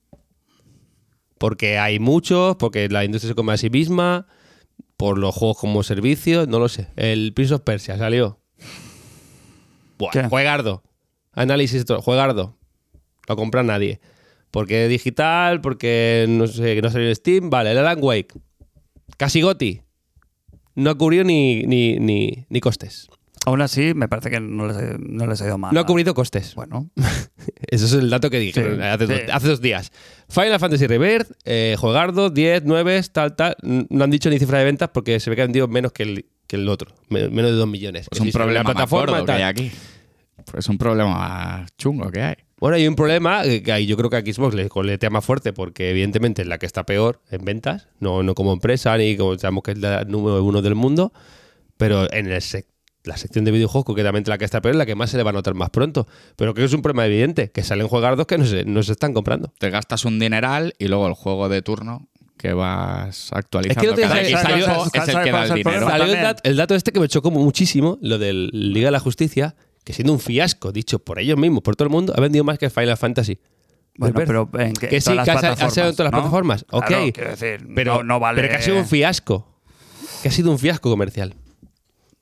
Porque hay muchos, porque la industria se come a sí misma, por los juegos como servicio, no lo sé. El Prince of Persia salió. Buah, ¿Qué? juegardo. Análisis, to- juegardo. Lo compra nadie. Porque es digital, porque no sé, que no salió en Steam. Vale, el Alan Wake. Casi Goti. No cubrió ni, ni, ni, ni costes. Aún así, me parece que no les, he- no les ha ido mal. No ha cubrido costes. Bueno, Ese es el dato que dije Sí, hace, sí. Dos, hace dos días. Final Fantasy Rebirth, eh, Juegardo, diez, nueve, tal, tal. No han dicho ni cifra de ventas porque se ve que han vendido menos que el, que el otro. Me- menos de dos millones. Es Que un si se ve en la problema plataforma plataforma y que tal. hay aquí. Pues es un problema chungo que hay. Bueno, hay un problema eh, que hay- yo creo que a Xbox le coletea más fuerte porque evidentemente es la que está peor en ventas, no, no como empresa ni como sabemos que es la número uno del mundo, pero en el sec- la sección de videojuegos concretamente la que está peor es la que más se le va a notar más pronto. Pero creo que es un problema evidente, que salen juegardos que no se, no se están comprando. Te gastas un dineral y luego el juego de turno que vas actualizando Es que no te cada sale- X salió- tiempo es ¿sabes el que cuál da es el el problema? dinero. Salió el, también. dat- el dato este que me chocó muchísimo, lo del Liga de la Justicia, que siendo un fiasco dicho por ellos mismos, por todo el mundo, ha vendido más que Final Fantasy. bueno Rebirth. pero en que, Que sí, todas las que ha sa- ha plataformas, salido en todas las ¿no? plataformas. Ok. Claro, quiero decir, Pero, no, no vale. pero que ha sido un fiasco. Que ha sido un fiasco comercial.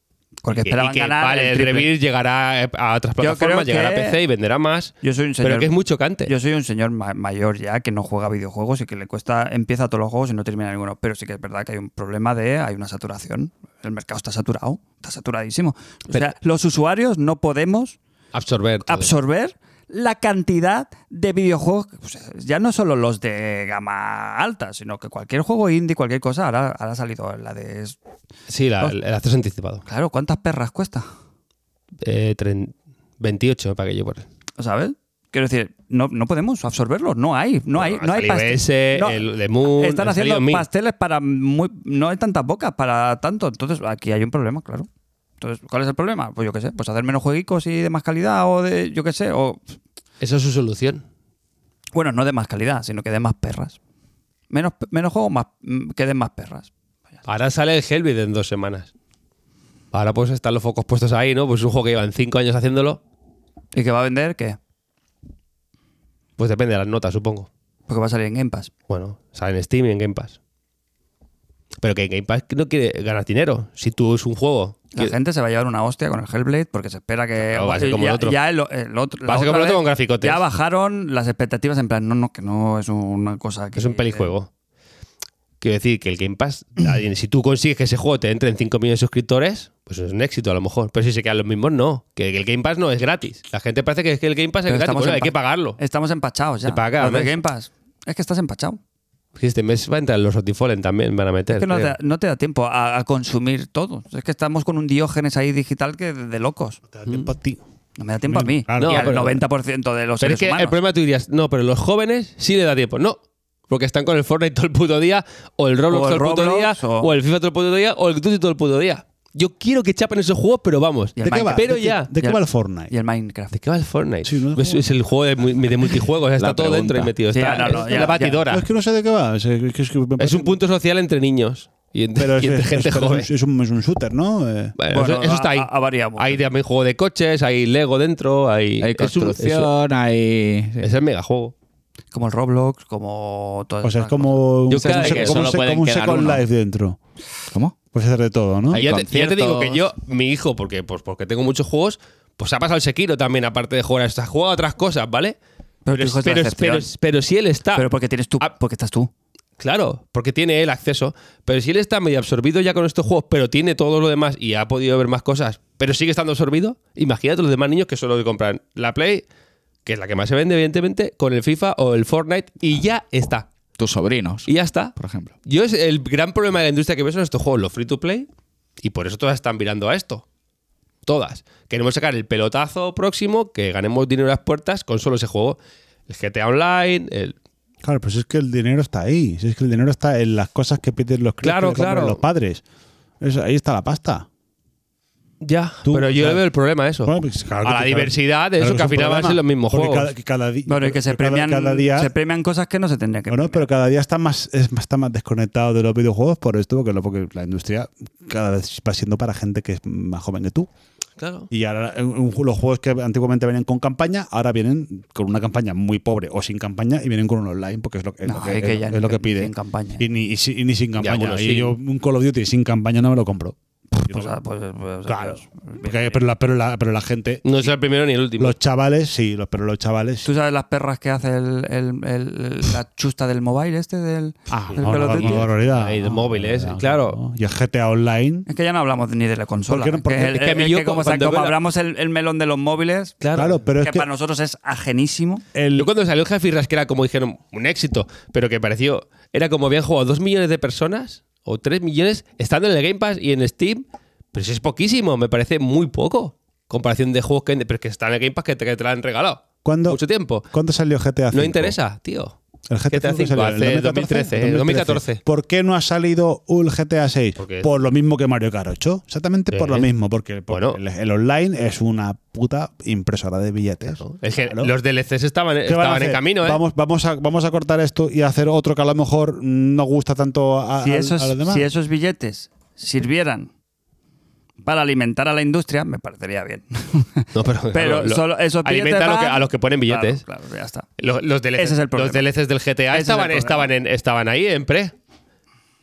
Porque Y que- esperaban y que, ganar vale, el el triple. Rebirth llegará a otras Yo creo plataformas, llegará que- a P C y venderá más. Yo soy un señor, Pero que es muy chocante. Yo soy un señor ma- mayor ya que no juega videojuegos y que le cuesta, empieza todos los juegos y no termina ninguno. Pero sí que es verdad que hay un problema de, hay una saturación. El mercado está saturado, está saturadísimo. O Pero- sea, los usuarios no podemos Absorber. todo. absorber la cantidad de videojuegos, o sea, ya no solo los de gama alta, sino que cualquier juego indie, cualquier cosa, ahora, ahora ha salido la de... Sí, la- Dos. el acceso anticipado. Claro, ¿cuántas perras cuesta? Eh, tren- veintiocho me pagué yo por él. ¿Sabes? Quiero decir, no, no podemos absorberlos, no hay, no hay, Bueno, no ha hay salido pastel- ese, no, el de Moon, están han haciendo salido mil. pasteles para muy, no hay tantas bocas para tanto, entonces aquí hay un problema, claro. Entonces, ¿cuál es el problema? Pues yo qué sé, pues hacer menos jueguicos y de más calidad o de, yo qué sé, o Eso es su solución. bueno, no de más calidad, sino que de más perras. Menos, menos juegos más, mm, que den más perras. Ahora sale el Hellblade en dos semanas. Ahora pues están los focos puestos ahí, ¿no? Pues es un juego que llevan cinco años haciéndolo. ¿Y que va a vender qué? Pues depende de las notas, supongo. Porque va a salir en Game Pass. Bueno, sale en Steam y en Game Pass. Pero que en Game Pass no quiere ganar dinero. Si tú es un juego... La que- gente se va a llevar una hostia con el Hellblade porque se espera que... Claro, va a ser como ya, el otro. ya el, el otro... Va a la ser otra como el otro vez con graficotes. Ya bajaron las expectativas en plan, no, no, que no es una cosa que... Es un pelijuego. Quiero decir que el Game Pass, si tú consigues que ese juego te entre en cinco millones de suscriptores, pues es un éxito a lo mejor. Pero si se quedan los mismos, no. Que el Game Pass no es gratis. La gente parece que, es que el Game Pass es Pero gratis. estamos Bueno, hay empa- que pagarlo. Estamos empachados ya. Se paga cada Los de mes. Game Pass. Es que estás empachado. Este mes va a entrar los Otifallen también, van a meter. Es que no te, creo. da- no te da tiempo a, a consumir todo. Es que estamos con un Diógenes ahí digital que de, de locos. Te da tiempo a ti. No me da tiempo a mí. Claro. y No, al pero- noventa por ciento de los Pero es seres que humanos. el problema tú dirías, no, pero los jóvenes sí le da tiempo. No, porque están con el Fortnite todo el puto día, o el Roblox O el todo el puto Roblox, día, o- o... el FIFA todo el puto día, o el Duty todo el puto día. Yo quiero que chapen esos juegos, pero vamos. Y el ¿De qué va? Minecraft. Pero ¿De qué- ya. ¿De Y qué el- va el Fortnite? Y el Minecraft. ¿De qué va el Fortnite? Sí, no es, es el juego de, mu- de multijuegos, está La todo pregunta. dentro y metido. Sí, Está, no, no, es ya- la batidora. No, es que no sé de qué va. Es, que- que es, que me Es parece- un punto social entre niños y entre, Pero es, y entre es- gente es- pero joven. es, es un, es un shooter, ¿no? Eh, Bueno, Bueno, eso, eso está ahí. ha- ha variado mucho. Hay también juego de coches, hay Lego dentro, hay, Hay es un- construcción, hay... eso- es el megajuego. Como el Roblox, como todas pues es estas cosas. como un, Yo como cada un- que como un solo se- pueden como un quedar Second uno. Life dentro. ¿Cómo? Puedes hacer de todo, ¿no? Hay Y ya, te, ya te digo que yo, conciertos. mi hijo, porque, pues porque tengo muchos juegos, pues ha pasado el Sekiro también, aparte de jugar a estas, juega a otras cosas, ¿vale? Pero tu hijo es la pero, excepción. pero, pero si él está. Pero porque tienes tú, Ah. porque estás tú. Claro, porque tiene el acceso. Pero si él está medio absorbido ya con estos juegos, pero tiene todo lo demás y ha podido ver más cosas, pero sigue estando absorbido, imagínate los demás niños que solo compran la Play, que es la que más se vende, evidentemente, con el FIFA o el Fortnite, y ya está. Tus sobrinos, Y ya está. por ejemplo. Yo es el gran problema de la industria que veo son estos juegos, los free to play, y por eso todas están mirando a esto. Todas. Queremos sacar el pelotazo próximo, que ganemos dinero a las puertas con solo ese juego. El G T A Online, el... Claro, pues es que el dinero está ahí. Si es que el dinero está en las cosas que piden los críos, Claro, que compran claro. los padres. Eso, ahí está la pasta. Ya, Tú, pero yo o sea, le veo el problema a eso. Bueno, pues claro a que- la claro- diversidad de claro eso, que que es al un final van a problema, ser los mismos porque juegos. Cada, que cada di- Bueno, y que se cada- premian, cada día, se premian cosas que no se tendrían que bueno, premiar. pero cada día está más, es, más- está más desconectado de los videojuegos por esto, porque, lo- porque la industria cada vez va siendo para gente que es más joven que tú. Claro. Y ahora un- un- los juegos que antiguamente venían con campaña, ahora vienen con una campaña muy pobre o sin campaña y vienen con un online, porque es lo, es No, lo que, es que es- ya es ni- lo que ni pide. sin campaña. Y ni, y si- y ni sin campaña. algunos y sí. yo un Call of Duty sin campaña no me lo compro. Yo Pues, no- ah, pues, pues, claro. pues, Porque- pero, la, pero, la, pero la gente, No es el primero ni el último. los chavales, sí, los, pero los chavales. ¿Tú sabes las perras que hace el, el- el- la chusta del mobile este? Del, Ah, del no, Call of no, Duty? no, barbaridad. Ahí, de móviles, no, claro. no. Y el G T A Online. Es que ya no hablamos ni de la consola. ¿Por qué no? Es Porque- que el- es que a mí es yo que como, cuando como veo la- hablamos el, el melón de los móviles, Claro. Claro, pero es que, que para nosotros es ajenísimo. el, Yo cuando salió el Half-Life Rush, que era como dijeron, un éxito, pero que pareció, era como habían jugado dos millones de personas o tres millones estando en el Game Pass y en Steam, pero eso es poquísimo, me parece muy poco. Comparación de juegos que, pero que están en el Game Pass que te, que te la han regalado. ¿Cuándo, Mucho tiempo. ¿Cuándo salió G T A cinco? No interesa, tío. El G T A G T A cinco cinco salió en hace el dos mil trece, dos mil catorce. ¿Por qué no ha salido un G T A seis? Porque- Por lo mismo que Mario Kart ocho. Exactamente por Sí. lo mismo, porque, porque Bueno. el, el online es una puta impresora de billetes. Es que Claro. los D L Cs estaban, ¿Qué van a estaban en hacer? camino, ¿eh? Vamos, vamos, a, vamos a cortar esto y hacer otro que a lo mejor no gusta tanto a, Si a- esos, a los demás. si esos billetes sirvieran para alimentar a la industria, me parecería bien. No, pero Pero claro, lo- solo esos billetes alimenta a, lo que- van- a los que ponen billetes. Claro, claro, ya está. Los, los D L Cs, Ese es el problema. los D L Cs del G T A Ese es el estaban, problema. estaban, en, estaban ahí en pre.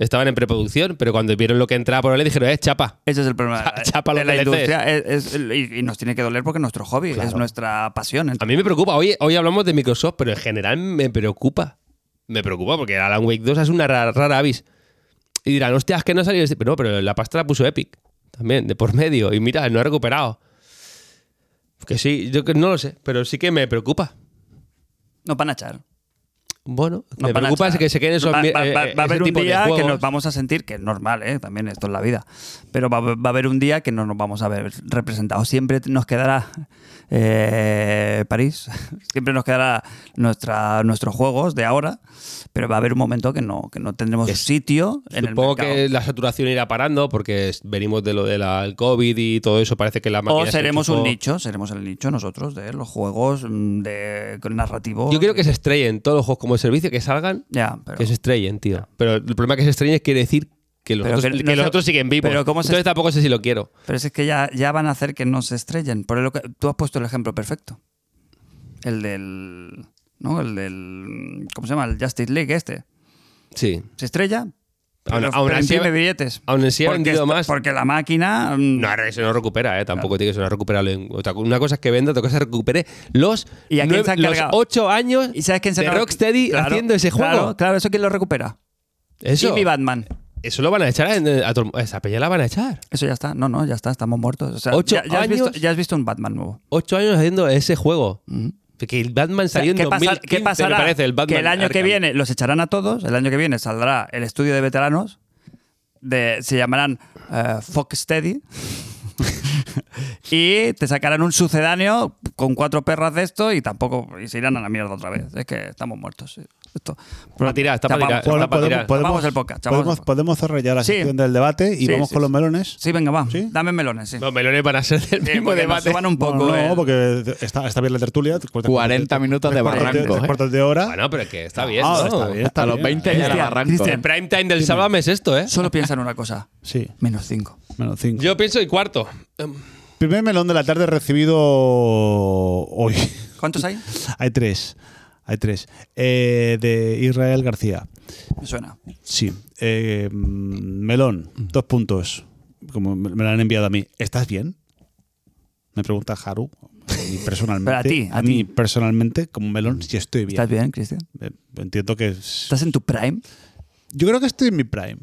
Estaban en preproducción, pero cuando vieron lo que entraba por ahí dijeron, eh, chapa. Ese es el problema Chapa los de la D L Cs. industria. Es- es- y, y nos tiene que doler porque es nuestro hobby, es nuestra pasión. A mí me preocupa. Hoy, hoy hablamos de Microsoft, pero en general me preocupa. Me preocupa porque Alan Wake dos es una rara, rara avis. Y dirán, hostia, es que no ha salido este. Pero no, pero la pasta la puso Epic también, de por medio. Y mira, no ha recuperado. Que sí, yo que no lo sé, pero sí que me preocupa. Nos van a echar. Bueno, Nos me van a preocupa echar. que se queden esos. Va, va- eh, va- eh, va a haber ese un tipo de día que juegos. nos vamos a sentir, que es normal, ¿eh? También esto es la vida, pero va, va a haber un día que no nos vamos a ver representados. Siempre nos quedará eh, París, siempre nos quedará nuestra, nuestros juegos de ahora, pero va a haber un momento que no, que no tendremos Que sitio en el Supongo mercado. que la saturación irá parando porque es- venimos de lo del COVID y todo eso. Parece que la máquina O se seremos un enchufó. nicho, seremos el nicho nosotros de los juegos mm, de narrativos. Yo quiero que se estrellen todos los juegos como servicio, que salgan, Ya, pero... que se estrellen, tío. Pero el problema que se estrellen quiere decir que los, Pero otros, que que no los se- otros siguen vivos. pero ¿cómo se- Entonces tampoco sé si lo quiero. Pero es que ya, ya van a hacer que no se estrellen. Por lo que tú has puesto el ejemplo perfecto. El del. ¿No? El del. ¿Cómo se llama? El Justice League este. Sí. Se estrella. Aún- Pero, aún pero así imprime ha- billetes. aún así ha Porque vendido está- más. Porque la máquina. mm, No, eso no recupera, ¿eh? Tampoco tiene que ser recuperable. Otra- Una cosa es que venda, otra cosa es que recupere los, ¿Y a quién nueve- se ha los encargado? ocho años ¿Y sabes quién se de lo- Rocksteady Claro, haciendo ese juego. Claro, claro, eso quién lo recupera. Eso, Y mi Batman. eso lo van a echar en- a, todo- a esa peña la van a echar. Eso ya está. No, no, ya está, estamos muertos. O sea, Ocho ya, ya has visto, años. ya has visto un Batman nuevo. Ocho años haciendo ese juego. Mm. Que el Batman O sea, salió en ¿qué, dos mil pasa- quince, qué pasará? me parece, el Batman que el año que Arkham. viene los echarán a todos. El año que viene saldrá el estudio de veteranos. De, se llamarán eh, Foxsteady. Y te sacarán un sucedáneo con cuatro perras de esto y tampoco y se irán a la mierda otra vez. Es que estamos muertos. sí. Esto. Pa' tirar, está pa' Chapamos- tirar, está pa' podemos- tirar. podemos- Chapamos el podcast, chapamos podemos, el podcast. podemos cerrar ya la Sí. sección del debate y Sí, vamos sí, con los sí. melones. Sí, venga, va. ¿Sí? Dame melones, sí. Los melones van a ser del Sí, mismo porque nos debate. suban un poco. no, eh. porque está, está bien la tertulia. cuarenta minutos de barranco, Tres ¿eh? cuartos de hora. Bueno, pero que está bien, Ah, ¿no? está bien, está A los bien. veinte ya era Cristian, barranco. Cristian. El prime time del Sálvame es esto, ¿eh? Solo piensa en una cosa. Sí, Menos cinco. menos cinco. Yo pienso y cuarto. Primer melón de la tarde recibido hoy. ¿Cuántos hay? Hay tres. Hay tres. Eh, de Israel García. Me suena. Sí. Eh, melón, dos puntos. Como me me lo han enviado a mí. ¿Estás bien? Me pregunta Haru. Y personalmente. Pero a ti, a mí ti. personalmente, como melón, sí estoy bien. ¿Estás bien, Cristian? Eh, Entiendo que es- ¿Estás en tu prime? Yo creo que estoy en mi prime.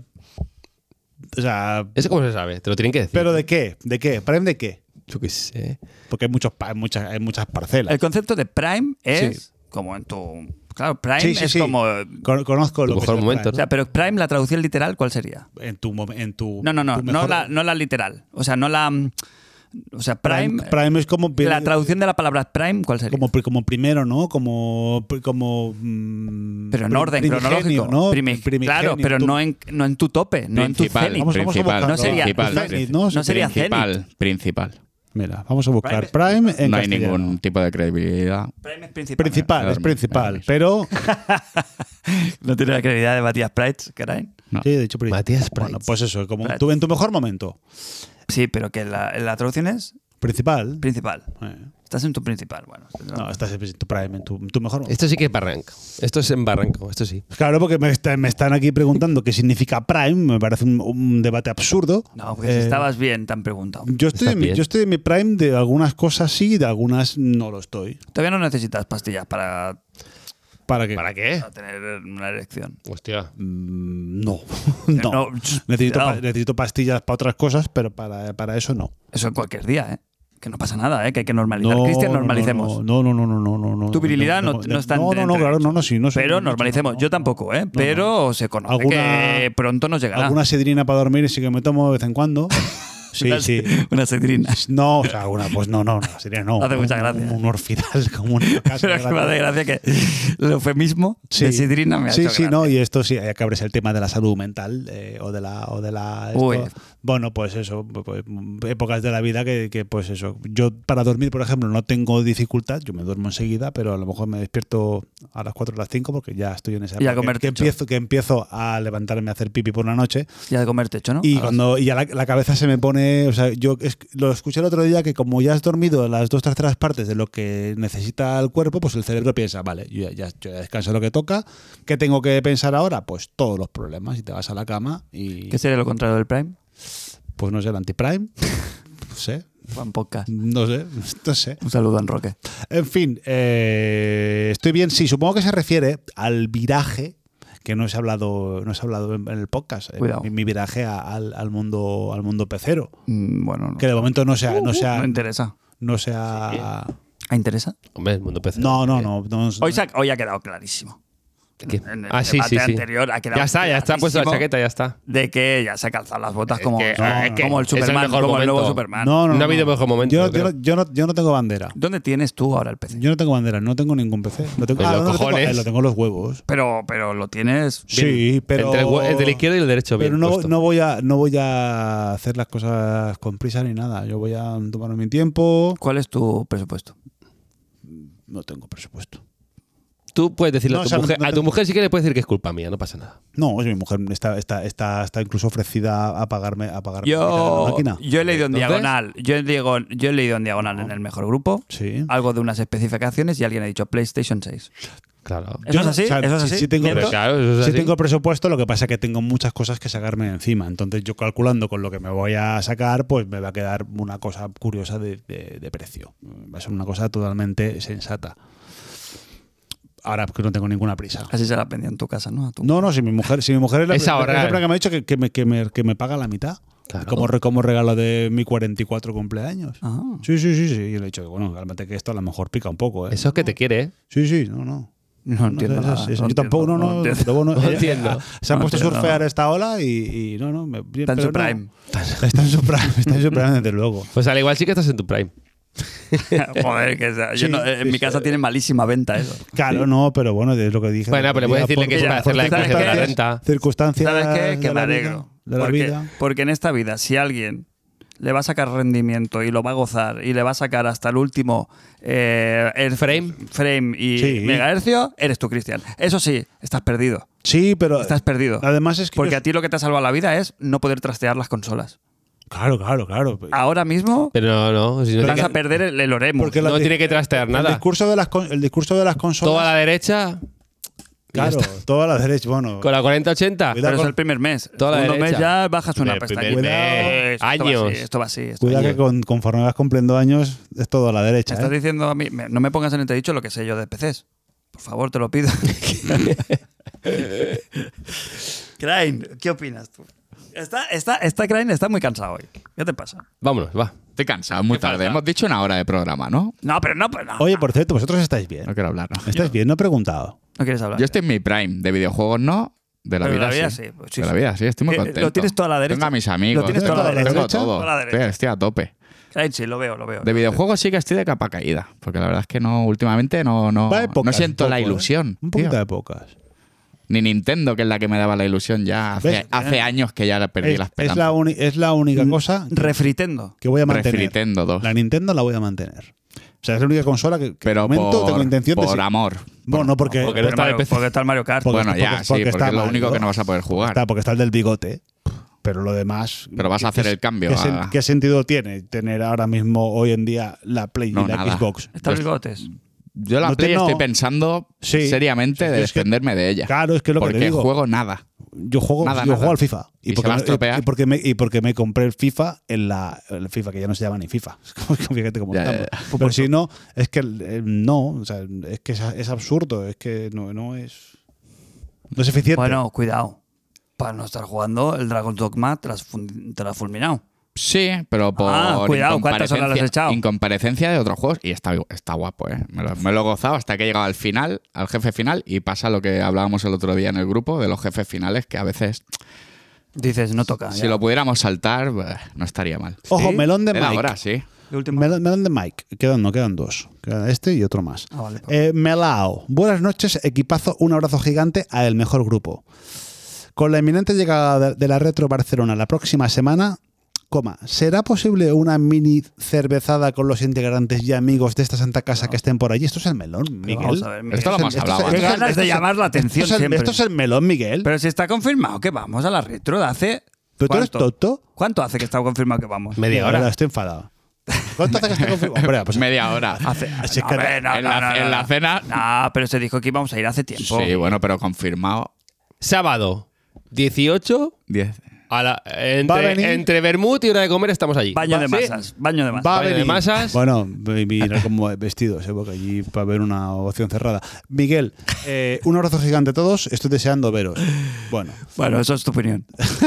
O sea, ¿Eso cómo se sabe? Te lo tienen que decir. ¿pero de qué? ¿De qué? ¿Prime de qué? Yo qué sé. Porque hay, muchos, pa- hay, muchas, hay muchas parcelas. El concepto de prime es Sí. como en tu... Claro, prime Sí, sí, es sí. como... Con- conozco Tu lo que mejor es el momento, prime. O sea, pero prime, la traducción literal, ¿cuál sería? En tu, mom- en tu No, no, no, tu no mejor- la, no la literal. O sea, no la... mm, O sea, prime... Prime, Prime es como La traducción de la palabra prime, ¿cuál sería? como, pri- como primero, ¿no? Como como mm, Pero en pri- orden primigenio, cronológico. ¿no? Primi- Primigenio, claro, pero tú- no en, no en tu tope, no en tu Principal, cenit. Vamos- vamos a principal, buscar- No sería- principal, no- principal. no, no sería principal, principal. Mira, vamos a buscar Prime Prime, en No hay castellano. ningún tipo de credibilidad. Prime es principal. Principal, Claro, es principal, claro. pero No tiene la credibilidad de Matías Price, caray. No. sí, he dicho principal. Matías Bueno, Prime. pues eso, como Prime. tú en tu mejor momento. Sí, pero que la, la traducción es Principal. principal. Eh, Estás en tu principal. Bueno, No, estás en tu Prime, en tu, en tu mejor momento. Esto sí que es barranco. Esto es en barranco, esto sí. Claro, porque me, está- me están aquí preguntando qué significa Prime, me parece un, un debate absurdo. no, porque Eh, si estabas bien, te han preguntado. Yo estoy, Estás en mi, bien. yo estoy en mi Prime de algunas cosas sí, de algunas no lo estoy. Todavía no necesitas pastillas para, ¿Para qué? ¿Para qué? para tener una erección. Hostia. Mm, no, no. No, necesito, cuidado. pa- necesito pastillas para otras cosas, pero para, para eso no. Eso en cualquier día, ¿eh? Que no pasa nada, ¿eh? Que hay que normalizar. No, Cristian, no, normalicemos. No, no, no, no, no, no, no. Tu virilidad no, no, no está en- No, no, no, entre- claro, no, no, sí, no sé. Pero no, no, normalicemos. no, Yo tampoco, ¿eh? Pero se conoce Alguna- que pronto nos llegará. Alguna sidrina para dormir sí que me tomo de vez en cuando. Sí, Una- sí. Una cedrina. No, o sea, una, pues no, no, no, sería no. Hace mucha Un- gracia. Un, un orfidal como una casa. Pero que me hace gracia que el eufemismo de sidrina me ha sí, hecho sí, gracia. no, y esto sí, hay que abrirse el tema de la salud mental eh, o de la, o de la esto, Uy. Bueno, pues eso, pues, épocas de la vida que, que, pues eso. Yo para dormir, por ejemplo, no tengo dificultad, yo me duermo enseguida, pero a lo mejor me despierto a las cuatro o las cinco porque ya estoy en esa Y a época comer que, que techo. empiezo que empiezo a levantarme a hacer pipi por la noche Ya de comer techo, ¿no? y A las- cuando y ya la, la cabeza se me pone, o sea, yo es- lo escuché el otro día que como ya has dormido las dos terceras partes de lo que necesita el cuerpo, pues el cerebro piensa, vale, yo ya, ya, yo ya descanso lo que toca, ¿qué tengo que pensar ahora? Pues todos los problemas y te vas a la cama y ¿Qué sería lo contrario del Prime? pues no sé, el antiprime, no sé, Juan Podcast. no sé, no sé. Un saludo a Enroque. En fin, eh, estoy bien. Sí, supongo que se refiere al viraje que no se ha hablado, no se ha hablado en, en el podcast. eh, Cuidado. Mi, mi viraje a- al, al mundo, al mundo pecero, Mm, Bueno, no. que de momento no se ha, no se ha, No interesa. no se ha- ¿Ah, interesa? Hombre, el mundo P C. no, no, no, no, Hoy, se ha, hoy ha quedado clarísimo. ¿Qué? En el Ah, sí, debate sí, sí. anterior ha quedado Ya está, ya está puesto la clarísimo chaqueta, ya está. de que ya se ha calzado las botas Es como, que- como, es que como el es el Superman, mejor como el nuevo momento. Superman. no, no, No ha habido mejor momento, Yo, yo yo, creo. no, yo, no, yo no tengo bandera. ¿Dónde tienes tú ahora el P C? Yo no tengo bandera, no tengo ningún P C. Lo tengo, Pues ah, los ¿dónde lo tengo? cojones. Eh, lo tengo en los huevos. Pero, pero lo tienes. Sí, pero Entre el, hue- el del izquierdo y el derecho, pero bien no, puesto. no voy a no voy a hacer las cosas con prisa ni nada. Yo voy a tomarme mi tiempo. ¿Cuál es tu presupuesto? No tengo presupuesto. Tú puedes decirle No, a tu o sea, no- mujer, no a tu tengo- mujer si quieres puedes decir que es culpa mía, no pasa nada. No, si mi mujer está, está, está, está incluso ofrecida a pagarme, a pagarme la Yo, máquina. yo he leído en Entonces- diagonal. Yo he, leído, yo he leído en diagonal en el mejor grupo Sí. algo de unas especificaciones y alguien ha dicho PlayStation seis. Claro. ¿Eso es no- así? o sea, ¿Eso es sí- así? sí tengo ¿Miento? pres- Claro, eso es Sí así. tengo presupuesto, lo que pasa es que tengo muchas cosas que sacarme de encima. Entonces yo calculando con lo que me voy a sacar, pues me va a quedar una cosa curiosa de, de- de precio. Va a ser una cosa totalmente sensata. Ahora que no tengo ninguna prisa. Así se la vendió en tu casa, ¿no? A tu- No, no, si mi mujer, si mi mujer es la, Es la- ahorrar. es la primera que me ha dicho que, que me, que, me, que me paga la mitad. Claro. Como, re- como regalo de mi cuarenta y cuatro cumpleaños. Ah. Sí, sí, sí, sí. Y le he dicho que bueno, cálmate que esto a lo mejor pica un poco, ¿eh? Eso es que te quiere, ¿eh? Sí, sí, no, no. No entiendo sé, nada, es- es- no yo tampoco, no, entiendo, no. no entiendo. pero bueno, No ella- entiendo. Se ha No puesto a entiendo surfear nada. esta ola y, y no, no. Me, Está en su pero no. prime. Está en su prime, está en su prime, desde luego. Pues al igual sí que estás en tu prime. Joder, que sea, yo Sí, no- en sí, mi casa sí. tiene malísima venta eso. Claro, no, pero bueno, es lo que dije. Bueno, pero le puedes decirle que es Mira, para hacer la porque ¿sabes declaración de la qué? renta. Circunstancias. ¿Sabes qué? de Que me la alegro. vida, de la porque, vida. porque en esta vida, si alguien le va a sacar rendimiento y lo va a gozar y le va a sacar hasta el último eh, el Frame. frame y Sí. megahercio, eres tú, Cristian. Eso sí, estás perdido. Sí, pero. Estás perdido. Además es que. Porque yo- a ti lo que te ha salvado la vida es no poder trastear las consolas. Claro, claro, claro. Ahora mismo Pero no, no. Si no, vas tiene a que, perder el, el Oremus. Porque la- no tiene que trastear El nada. discurso de las, con- el discurso de las consolas. Todo a la derecha. Claro, toda la derecha. Bueno, Con la cuarenta ochenta. Cuidado. Pero es el primer mes. Toda la El segundo mes derecha. ya bajas una El pestaña. primer mes. Esto va así, Años. Esto va así. Esto cuidado va que así. con, conforme vas cumpliendo años es todo a la derecha. Me estás ¿eh? diciendo a mí, me- no me pongas en entredicho lo que sé yo de P Cs. Por favor, te lo pido. Crane, ¿qué opinas tú? Está, está, está Crane está muy cansado hoy. ¿Qué te pasa? Vámonos, va. Estoy cansado, muy ¿Qué tarde. pasa? Hemos dicho una hora de programa, ¿no? No, pero no, pero no. Oye, por cierto, vosotros estáis bien. No quiero hablar, ¿no? ¿Estáis bien? No he preguntado. ¿No quieres hablar? Yo estoy en mi prime. De videojuegos no, de la Pero de vida la vida sí. sí, pues sí, de la sí. vida sí, estoy muy Eh, contento. lo tienes toda la derecha. Tengo a mis amigos. Lo tienes toda la tengo derecha. todo. Toda la derecha. Estoy, estoy a tope. Crane, sí, lo veo, lo veo. De videojuegos sí que estoy de capa caída. Porque la verdad es que no, últimamente no, no, Va de pocas, no siento un la poco, ¿eh? ilusión. Un poquito tío. de pocas. Ni Nintendo, que es la que me daba la ilusión ya hace, ¿Ves? hace años que ya perdí Es, las es esperanzas. la uni- es la única cosa Refritendo. que voy a mantener. Refritendo dos. La Nintendo la voy a mantener. O sea, es la única consola que, que Pero de momento por, tengo intención de por sí. amor. Bueno, no porque, porque no Porque, está Mario- el P C. porque está el Mario Kart. Porque- Bueno, ya, porque- sí, porque porque está es lo Mario. único que no vas a poder jugar. está, porque está el del bigote. Pero lo demás. Pero vas a hacer ¿qué- el cambio ¿Qué, a- sen- qué sentido tiene tener ahora mismo, hoy en día, la Play No, y la nada. Xbox? Está bigotes. Yo la No te- Play no. estoy pensando Sí. seriamente Sí, de es que- desprenderme de ella. Claro, es que es lo que porque te digo. juego nada. Yo juego, Nada, yo nada. juego al FIFA. Y se porque, va a me- estropear. y, porque me, y porque me compré el FIFA en la el FIFA, que ya no se llama ni FIFA. Fíjate cómo Ya, estamos. ya, Pero si no, es que eh, no, o sea, es que es, es absurdo, es que no, no es. No es eficiente. Bueno, cuidado. Para no estar jugando, el Dragon's Dogma te lo has fun- te lo has fulminado. Sí, pero por Ah, cuidado, ¿cuántas horas le has incomparecencia- echado? incomparecencia de otros juegos. Y está, está guapo, ¿eh? Me lo, me lo he gozado hasta que he llegado al final, al jefe final, y pasa lo que hablábamos el otro día en el grupo de los jefes finales, que a veces, Dices, no toca. si ya. lo pudiéramos saltar, bah, no estaría mal. Ojo, ¿Sí? melón de Era Mike. ahora, sí. El último. Melón, melón de Mike. Quedan, no, quedan dos. Quedan este y otro más. Ah, vale. Eh, Melao. Buenas noches, equipazo. Un abrazo gigante a el mejor grupo. Con la inminente llegada de- de la Retro Barcelona la próxima semana, coma, ¿será posible una mini cervezada con los integrantes y amigos de esta santa casa No. que estén por allí? Esto es el melón, Miguel. Vamos a ver, Miguel. Esto lo hemos Esto es- hablado esto Qué es- ganas esto de es- llamar la atención Esto es, el, siempre. esto es el melón, Miguel. Pero si está confirmado que vamos a la retro de hace... ¿Pero tú eres ¿cuánto? tonto? ¿Cuánto hace que está confirmado que vamos? Media Ahora hora. estoy enfadado. ¿Cuánto hace que está confirmado? Hombre, pues, Media hora. Hace, Así no, que hombre, no, en no, la- no, no, en la no. cena- No, pero se dijo que íbamos a ir hace tiempo. Sí, bueno, pero confirmado. Sábado, dieciocho, diez. a la, Va a venir. entre, entre vermut y hora de comer estamos allí. Baño Va- de sí. masas. Baño de masas. Va a Baño de venir. masas. Bueno, mira cómo vestidos, ¿eh? Porque allí para ver una opción cerrada. Miguel, eh, un abrazo gigante a todos. Estoy deseando veros. Bueno, Bueno, eso es tu opinión.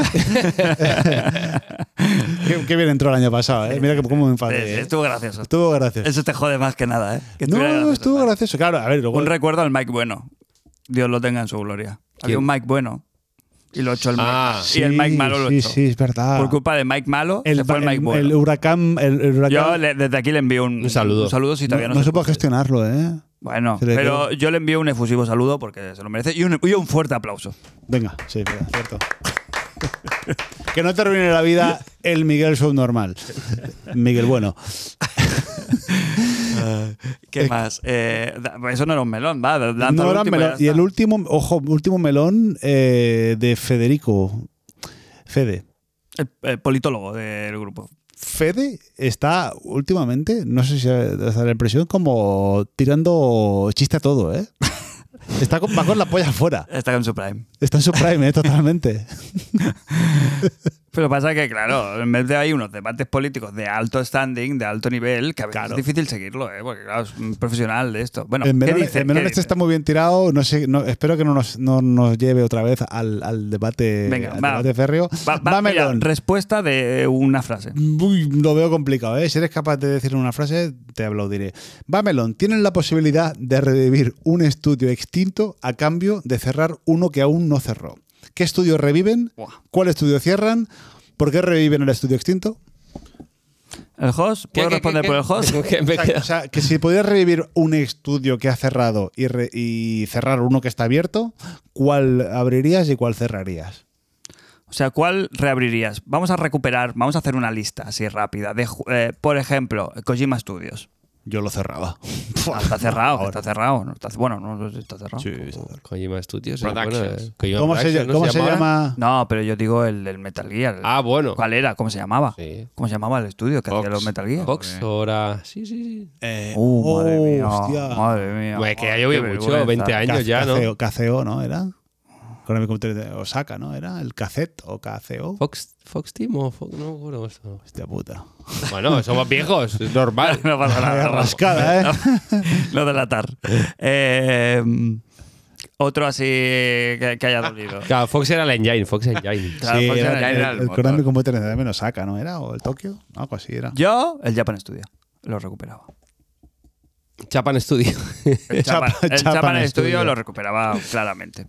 qué, qué bien entró el año pasado, ¿eh? Mira que- cómo me Sí, enfadé. sí, ¿eh? estuvo gracioso. Estuvo gracioso. Eso te jode más que nada, ¿eh? Que estuviera No, gracioso, estuvo ¿vale? gracioso. Claro, a ver, luego. Un recuerdo al Mike Bueno. Dios lo tenga en su gloria. Había ¿Quién? un Mike Bueno y lo echó el Mike. Ah, y el Mike Malo lo sí, echó. sí, es verdad. Por culpa de Mike Malo, el, se fue el Mike el- Bueno. el huracán. El, el huracán Yo le- desde aquí le envío un, Un saludo. Un saludo si no, todavía no, no se se puede escucha. gestionarlo, ¿eh? Bueno, Se le pero quedó. yo le envío un efusivo saludo porque se lo merece y un, y un fuerte aplauso. Venga, sí, verdad, cierto. Que no te arruine la vida el Miguel subnormal. Miguel, bueno. ¿Qué Eh, más? Eh, da- eso no era un melón, va. lanza No el era último melón. ya Y el está. último, ojo, último melón eh, de Federico. Fede. El, el politólogo del grupo. Fede está últimamente, no sé si te da la impresión, como tirando chiste a todo, ¿eh? Está con, va con la polla afuera. Está en su prime. Está en su prime, ¿eh? Totalmente. Pero pasa que, claro, en vez de hay unos debates políticos de alto standing, de alto nivel, que a veces Claro. es difícil seguirlo, ¿eh? Porque, claro, es un profesional de esto. Bueno, el ¿qué melón, dice? el melón ¿Qué este dice? está muy bien tirado. No sé, no, espero que no nos, no nos lleve otra vez al, al debate, Venga, al va. debate férreo. Va, va, Va, mira, melón. respuesta de una frase. Uy, lo veo complicado, ¿eh? Si eres capaz de decir una frase, te aplaudiré. Va, melón. Tienen la posibilidad de revivir un estudio extinto a cambio de cerrar uno que aún no cerró. ¿Qué estudio reviven? Buah. ¿Cuál estudio cierran? ¿Por qué reviven el estudio extinto? ¿El host? ¿Puedo ¿Qué, qué, responder qué, por el qué? host? Que me O sea, queda- o sea, que si pudieras revivir un estudio que ha cerrado y, re- y cerrar uno que está abierto, ¿cuál abrirías y cuál cerrarías? O sea, ¿cuál reabrirías? Vamos a recuperar, vamos a hacer una lista así rápida. De, ju- eh, por ejemplo, Kojima Studios. Yo lo cerraba. Ah, está cerrado, Ahora. está cerrado. No está, bueno, no sé si está cerrado. Sí, está cerrado. Kojima Studios. eh, Productions. bueno, eh, Kojima ¿Cómo se, Productions, ¿no cómo se ahora? llama? No, pero yo digo el del Metal Gear. Ah, bueno. ¿Cuál era? ¿Cómo se llamaba? Sí. ¿Cómo se llamaba el estudio que Fox. hacía los Metal Gear? Fox, ahora. Sí, sí, sí. Eh, Uh, madre oh, mía. hostia. Madre mía. Pues que ha Qué llovido mucho, vergüenza. veinte años ya, ¿no? K C O, ¿no? Era. Con el comentario de Osaka, ¿no? Era el cassette o K C O. Fox, Fox Team o Fox, no me acuerdo esto. Hostia puta. Bueno, somos viejos, es normal. No pasa nada. Vaya vamos. rascada, ¿eh? No delatar. Eh, otro así que, que haya dolido. Claro, Fox era el engine, Fox Engine. Claro, Sí, Fox era, era el, era el el motor. Konami Computer también Osaka, ¿no? ¿Era? ¿O el Tokio? Algo así era. Yo, el Japan Studio. Lo recuperaba. Chapan Studio. El Japan, Chapa- el Japan Japan Studio. Studio lo recuperaba claramente.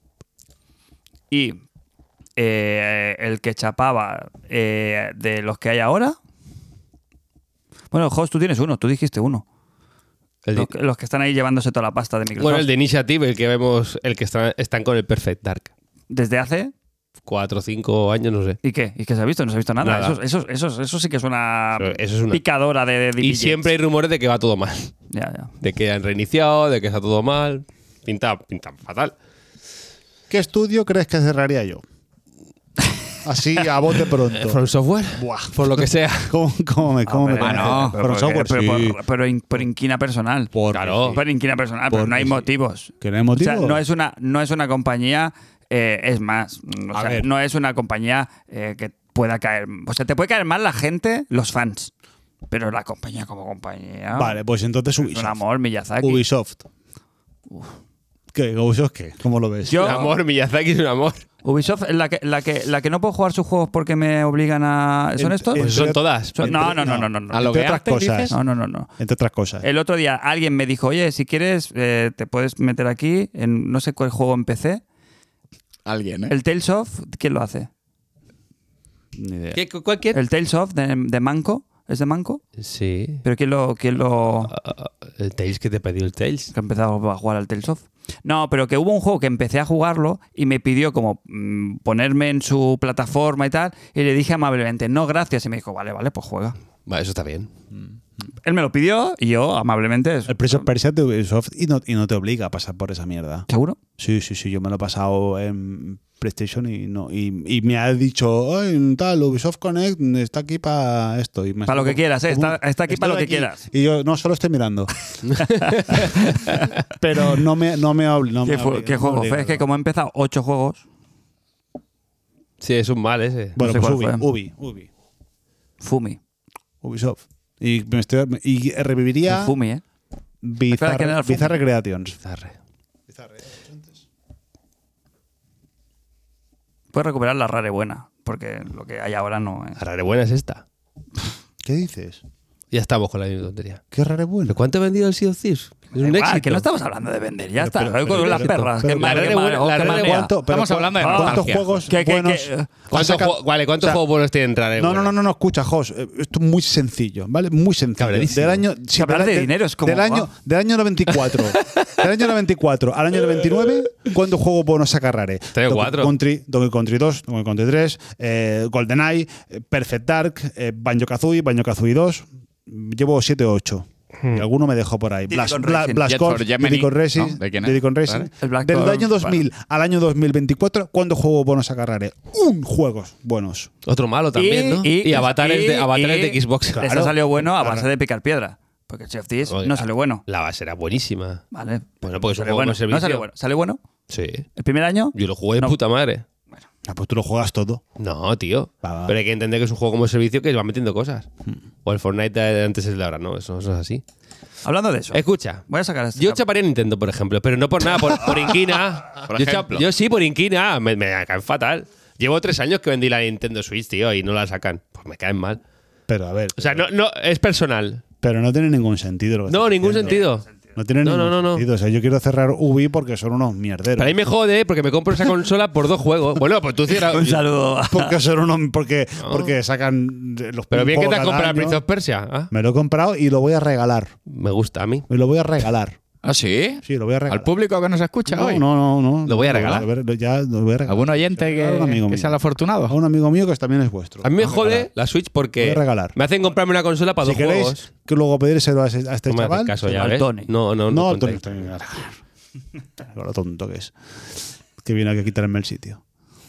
Y eh, el que chapaba eh, de los que hay ahora. Bueno, Host, tú tienes uno, tú dijiste uno. El de- Los, que- los que están ahí llevándose toda la pasta de Microsoft. bueno, el de Initiative, el que vemos, el que está- están con el Perfect Dark. Desde hace. Cuatro o cinco años, no sé. ¿Y qué? ¿Y qué se ha visto? No se ha visto nada. Nada. Eso, eso, eso, eso sí que es una Eso- eso es una- picadora de, de Y billetes. siempre hay rumores de que va todo mal. Ya, ya. De que han reiniciado, de que está todo mal. Pinta, pinta fatal. ¿Qué estudio crees que cerraría yo? Así, a bote pronto. From Software, Buah. por lo que sea. ¿Cómo, cómo me, cómo me Hombre, conoces? no, pero, From porque- Software, pero, sí. por, pero in- por inquina personal. Porque Claro. sí. Por inquina personal, pero Porque no hay sí. motivos. ¿Que no hay O motivo? sea, no es una, no es una compañía, eh, es más, o A sea, ver. no es una compañía eh, que pueda caer. O sea, te puede caer mal la gente, los fans, pero la compañía como compañía. Vale, pues entonces es un Ubisoft. amor, Miyazaki. Ubisoft. ¿Qué? ¿Ubisoft qué? ¿Cómo lo ves? Yo- Un amor, Miyazaki es un amor. Ubisoft es la que, la, que, la que no puedo jugar sus juegos porque me obligan a. ¿Son En- estos? en- Pues son todas. Son- no, no, no, no. no, no. no. A lo Entre que otras hace, cosas. dices. No, no, no, no. Entre otras cosas. El otro día alguien me dijo, oye, si quieres, eh, te puedes meter aquí en no sé cuál juego en P C. Alguien, ¿eh? El Tales of, ¿quién lo hace? Ni idea. ¿Qué, ¿Cuál quiere? El Tales of de, de Manco, ¿Es de manco? Sí. ¿Pero quién lo, quién lo Uh, el Tales que te pidió el Tales. que ha empezado a jugar al Tales of? No, pero que hubo un juego que empecé a jugarlo y me pidió como mm, ponerme en su plataforma y tal, y le dije amablemente, no, gracias, y me dijo, vale, vale, pues juega. Vale, eso está bien. Él me lo pidió y yo amablemente... El Prince of Persia de Ubisoft y no, y no te obliga a pasar por esa mierda. ¿Seguro? Sí, sí, sí. Yo me lo he pasado en PlayStation y no y, y me ha dicho, ay, tal, Ubisoft Connect está aquí para esto. Y me Para lo está- que quieras, ¿eh? Está, está aquí Estoy para lo que aquí. quieras. Y yo, no, solo estoy mirando. Pero no me, no me obli- no ¿Qué, me fu- obliga, qué no me juego obliga, fue? Es que no. como he empezado ocho juegos, Sí, es un mal ese. Bueno, sé pues cuál Ubi, fue. Ubi, Ubi, Fumi. Ubisoft. Y, me estoy, y reviviría Un Fumi, ¿eh? Espera, ¿quién era Bizarre, el Fumi? Bizarre Creations. Zarre. Puedes recuperar la rare buena, porque lo que hay ahora no es... La rara buena es esta. ¿Qué dices? Ya estamos con la misma tontería. Qué raro bueno. ¿Pero cuánto ha vendido el Sea of Thieves? Es un Igual, éxito. que no estamos hablando de vender, ya Pero- está. pero- Voy con pero- las pero- perras. pero- Qué mal, la qué rare mal, buena- oh, la qué rare manía. ¿Cuánto- pero Estamos cu- hablando de ¿Cuántos nostalgia. juegos Que- que- buenos? que- ha ¿Cuántos sacado? juegos- vale, ¿cuántos O sea, juegos buenos tienen rara No, no, buena? no, no, no, escucha, Jos. eh, Esto es muy sencillo, ¿vale? Muy sencillo. Cabrerísimo. Del año, sí, hablar del- de del- dinero es como, Del año, ah. del año noventa y cuatro. Del año noventa y cuatro al año noventa y nueve, ¿cuántos juegos buenos saca Rare? Tres o Donkey cuatro. Country, Donkey Country dos, Donkey Country tres, eh, GoldenEye, eh, Perfect Dark, eh, Banjo-Kazooie, Banjo-Kazooie dos. Llevo siete o ocho. Y alguno me dejó por ahí. Diddy Blast, Kong Bla- Racing. Blast Jet Corps, for Gemini, Diddy Kong Racing. ¿no? ¿De quién es? Diddy Kong Racing. Vale. El Black Del Corps, año dos mil vale. al año dos mil veinticuatro, ¿cuántos juegos buenos saca Rare? Un juegos buenos. Otro malo también, ¿no? Y, avatares, de, y- avatares y de Xbox. Les Claro. ha salido bueno a Claro. base de picar piedra. Porque el Sea of Thieves Oiga, no salió bueno. La base era buenísima. Vale. Bueno, porque es un Salió juego bueno. con servicio. No salió bueno. ¿Salió bueno? Sí. ¿El primer año? Yo lo jugué de No. puta madre. Ah, pues tú lo juegas todo. No, tío. Va, va. Pero hay que entender que es un juego como servicio que va metiendo cosas. O el Fortnite de antes es de ahora, no, eso, eso es así. Hablando de eso. Escucha. Voy a sacar este. Yo chaparía Nintendo, por ejemplo, pero no por nada, por, por inquina. Por yo, chap- ejemplo. yo sí, por inquina, me, me caen fatal. Llevo tres años que vendí la Nintendo Switch, tío, y no la sacan. Pues me caen mal. Pero a ver. O sea, no, no, es personal. Pero no tiene ningún sentido. Lo que No, estás ningún diciendo. sentido. No tiene No, ningún no, no, no. sentido. O sea, yo quiero cerrar Ubi porque son unos mierderos. Pero ahí me jode porque me compro esa consola por dos juegos. Bueno, pues tú cierras. Un saludo. Porque son unos. Porque, No. porque sacan los Pero bien que te has juegos cada comprado año. Prince of Persia. ¿ah? Me lo he comprado y lo voy a regalar. Me gusta a mí. Me lo voy a regalar. ¿Ah, sí? Sí, lo voy a regalar. ¿Al público que nos escucha No, hoy? no, no, no. Lo voy a regalar. A ver, ya lo voy a regalar. ¿Algún oyente A un amigo que, que mío. sea el afortunado? A un amigo mío que también es vuestro. A mí me Lo voy jode regalar. la Switch Lo voy porque a regalar. me hacen comprarme una consola para Si dos queréis juegos. que luego pedírselo a, ese- a este No me haces chaval. caso se ya, al ¿ves? Tony. No, no, no. No, contáis. Tony, Tony, Con lo tonto que es. Que viene aquí a quitarme el sitio.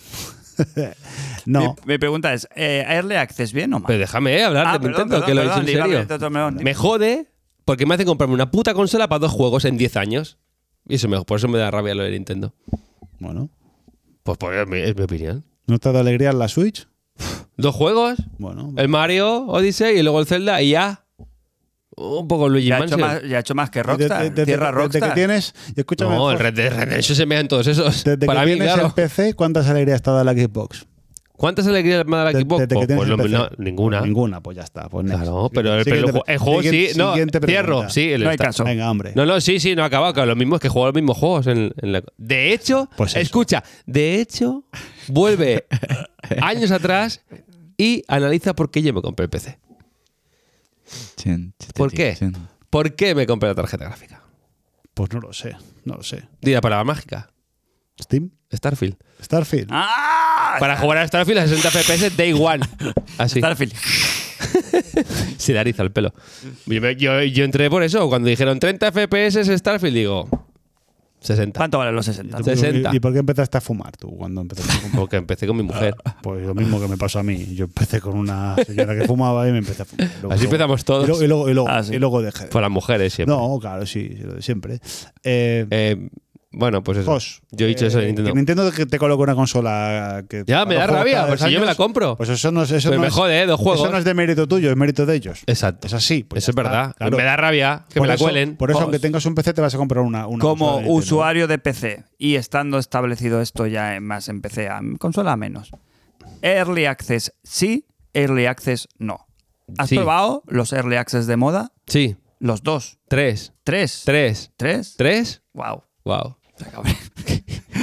no. Mi, mi pregunta es, eh, ¿Early Access bien o mal? Pero déjame eh, hablar Ah, de perdón, Nintendo, perdón, que lo he perdón, dicho en iba a serio. abrirte otro melón. Me jode porque me hacen comprarme una puta consola para dos juegos en diez años. Y eso me, por eso me da rabia lo de Nintendo. Bueno. Pues, pues es, mi, es mi opinión. ¿No te da alegría en la Switch? Dos juegos, Bueno. el Mario Odyssey y luego el Zelda y ya. Un poco Luigi Ya ha, hecho Mansion. más, ya ha hecho más que De- Rockstar. de- de- Cierra de- Desde Rockstar. que tienes. Y escúchame. No, el Jorge, Red Dead Redemption se me dan todos esos. Desde Para que mí, tienes claro. el P C, ¿cuántas alegrías te da la Xbox? ¿Cuántas alegrías me da la De- Xbox? desde que Pues, tienes pues el no, P C. no, ninguna. Ninguna, pues ya está. Pues next. Claro, pero, el, Siguiente- pero el, el juego siguiente- sí. No, siguiente cierro. pregunta. Sí, el No hay está- caso. Venga, hombre. No, no, sí, sí, no ha acabado. Que lo mismo es que juego los mismos juegos. En, en la- De hecho, Pues eso. escucha, de hecho, vuelve años atrás y analiza por qué yo me compré el P C. Chin, chin, ¿Por chin, qué? chin. ¿Por qué me compré la tarjeta gráfica? Pues no lo sé. No lo sé. Dida para la mágica. Steam. Starfield. Starfield. ¡Ah! Para jugar a Starfield a sesenta F P S Day One. Así. Starfield. Se da riza el pelo. Yo, me- yo- yo entré por eso. Cuando dijeron treinta F P S es Starfield, digo sesenta. ¿Cuánto valen los sesenta? ¿Y- sesenta. ¿Y por qué empezaste a fumar tú cuando empezaste a fumar? Porque empecé con mi mujer. Pues lo mismo que me pasó a mí. Yo empecé con una señora que fumaba y me empecé a fumar. Luego- Así empezamos todos. Y luego, y luego, y luego, Ah, sí. y luego dejé. Por las mujeres siempre. No, claro, sí, lo de siempre. Eh, Eh, bueno, pues eso. Jos, Yo he dicho eso de eh, Nintendo. que Nintendo que te coloca una consola que Ya, me da para los rabia, juegos pues cada si yo me años, la compro. Pues eso no es eso Pero no me es- jode, ¿eh? Dos juegos. Eso no es de mérito tuyo, es mérito de ellos. Exacto. Es así. Pues Eso ya es está, verdad. claro. Me da rabia que Por me la eso- cuelen. Por eso, Jos. aunque tengas un P C, te vas a comprar una, una Como consola de Nintendo. usuario de P C y estando establecido esto ya en más en P C, a consola menos. Early Access sí, Early Access no. ¿Has Sí. probado los Early Access de moda? Sí. Los dos. Tres. ¿Tres? Tres. ¿Tres? ¿Tres? Wow. Wow.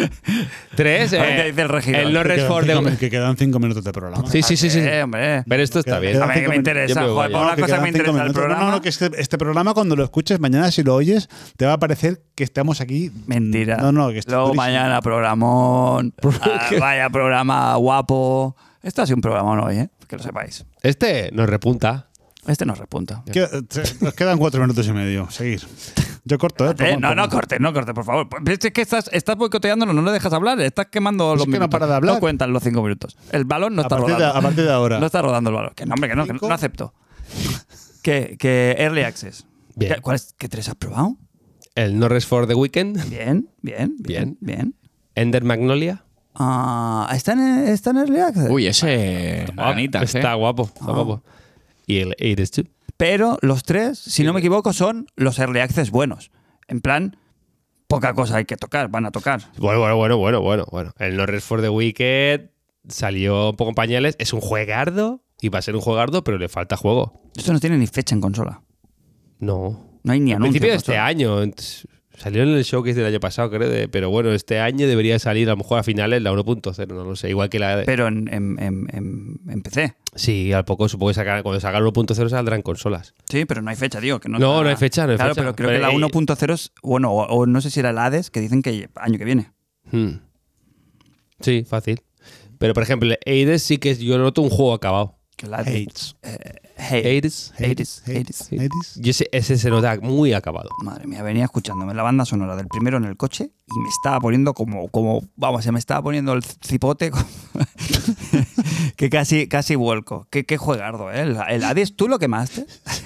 Tres, A ver eh, qué dice el regidor. el no Que rest quedan for cinco- the... que quedan cinco minutos de programa. Sí, sí, sí, sí. Eh, hombre. Pero esto está Queda- bien. queda A mí que cinco me minutos. interesa. Yo me Joder, voy por ya. una que cosa quedan me cinco interesa el minutos. No, programa. no, no, que este, este programa cuando lo escuches mañana, si lo oyes, te va a parecer que estamos aquí. Mentira. No, no, que está Luego durísimo. mañana programón. Ah, vaya programa guapo. Esto ha sido un programón hoy, ¿eh? Que lo sepáis. Este nos repunta. Este nos repunta. Queda- te- Nos quedan cuatro minutos y medio. Seguir. Yo corto, ¿eh? Eh, Pongo- no, no pongo- cortes, no cortes, por favor. Pues Es que estás, estás boicoteándolo, no le dejas hablar, estás quemando los que no minutos. para de hablar. No cuentan los cinco minutos. El balón no A está partir de- rodando. a partir de ahora. No está rodando el balón. Que no, hombre, que no, que no, Cinco. no acepto. que, que Early Access. Bien. ¿Qué, cuál es- ¿Qué tres has probado? El no rest for the weekend. Bien, bien, bien, bien. Ender Magnolia. Ah, ¿está, en, ¿Está en Early Access? Uy, ese. Ganitas, Está ¿eh? guapo, está Ah. guapo. Y el It is two. Pero los tres, si no me equivoco, son los Early Access buenos. En plan, poca cosa hay que tocar, van a tocar. Bueno, bueno, bueno, bueno, bueno, bueno. El No Rest for the Wicked salió un poco en pañales. Es un juegardo. Y va a ser un juegardo, pero le falta juego. Esto no tiene ni fecha en consola. No. No hay ni Al anuncio. principio de en este consola. año. Entonces, salió en el showcase del año pasado, creo. de- pero bueno, este año debería salir a lo mejor a finales la uno punto cero, no lo sé. Igual que la de... Pero en, en, en, en- en P C. Sí, al poco supongo que sacar- cuando salga la uno punto cero saldrá en consolas. Sí, pero no hay fecha, digo. Que no, No, está- no hay fecha, no hay claro, fecha. pero creo Pero, que la eh, uno punto cero es. Bueno, o, o no sé si era el Hades, que dicen que año que viene. Hmm. Sí, fácil. Pero por ejemplo, el Hades sí que yo noto un juego acabado. Que el Hades. Hates. Eh, Hades. Hades. Hades. Sí. Hades. Y ese, ese se nota muy acabado. Madre mía, venía escuchándome la banda sonora del primero en el coche y me estaba poniendo como, como vamos, se me estaba poniendo el cipote como- que casi, casi vuelco. Qué, qué juegardo, ¿eh? El, el Hades, ¿tú lo quemaste?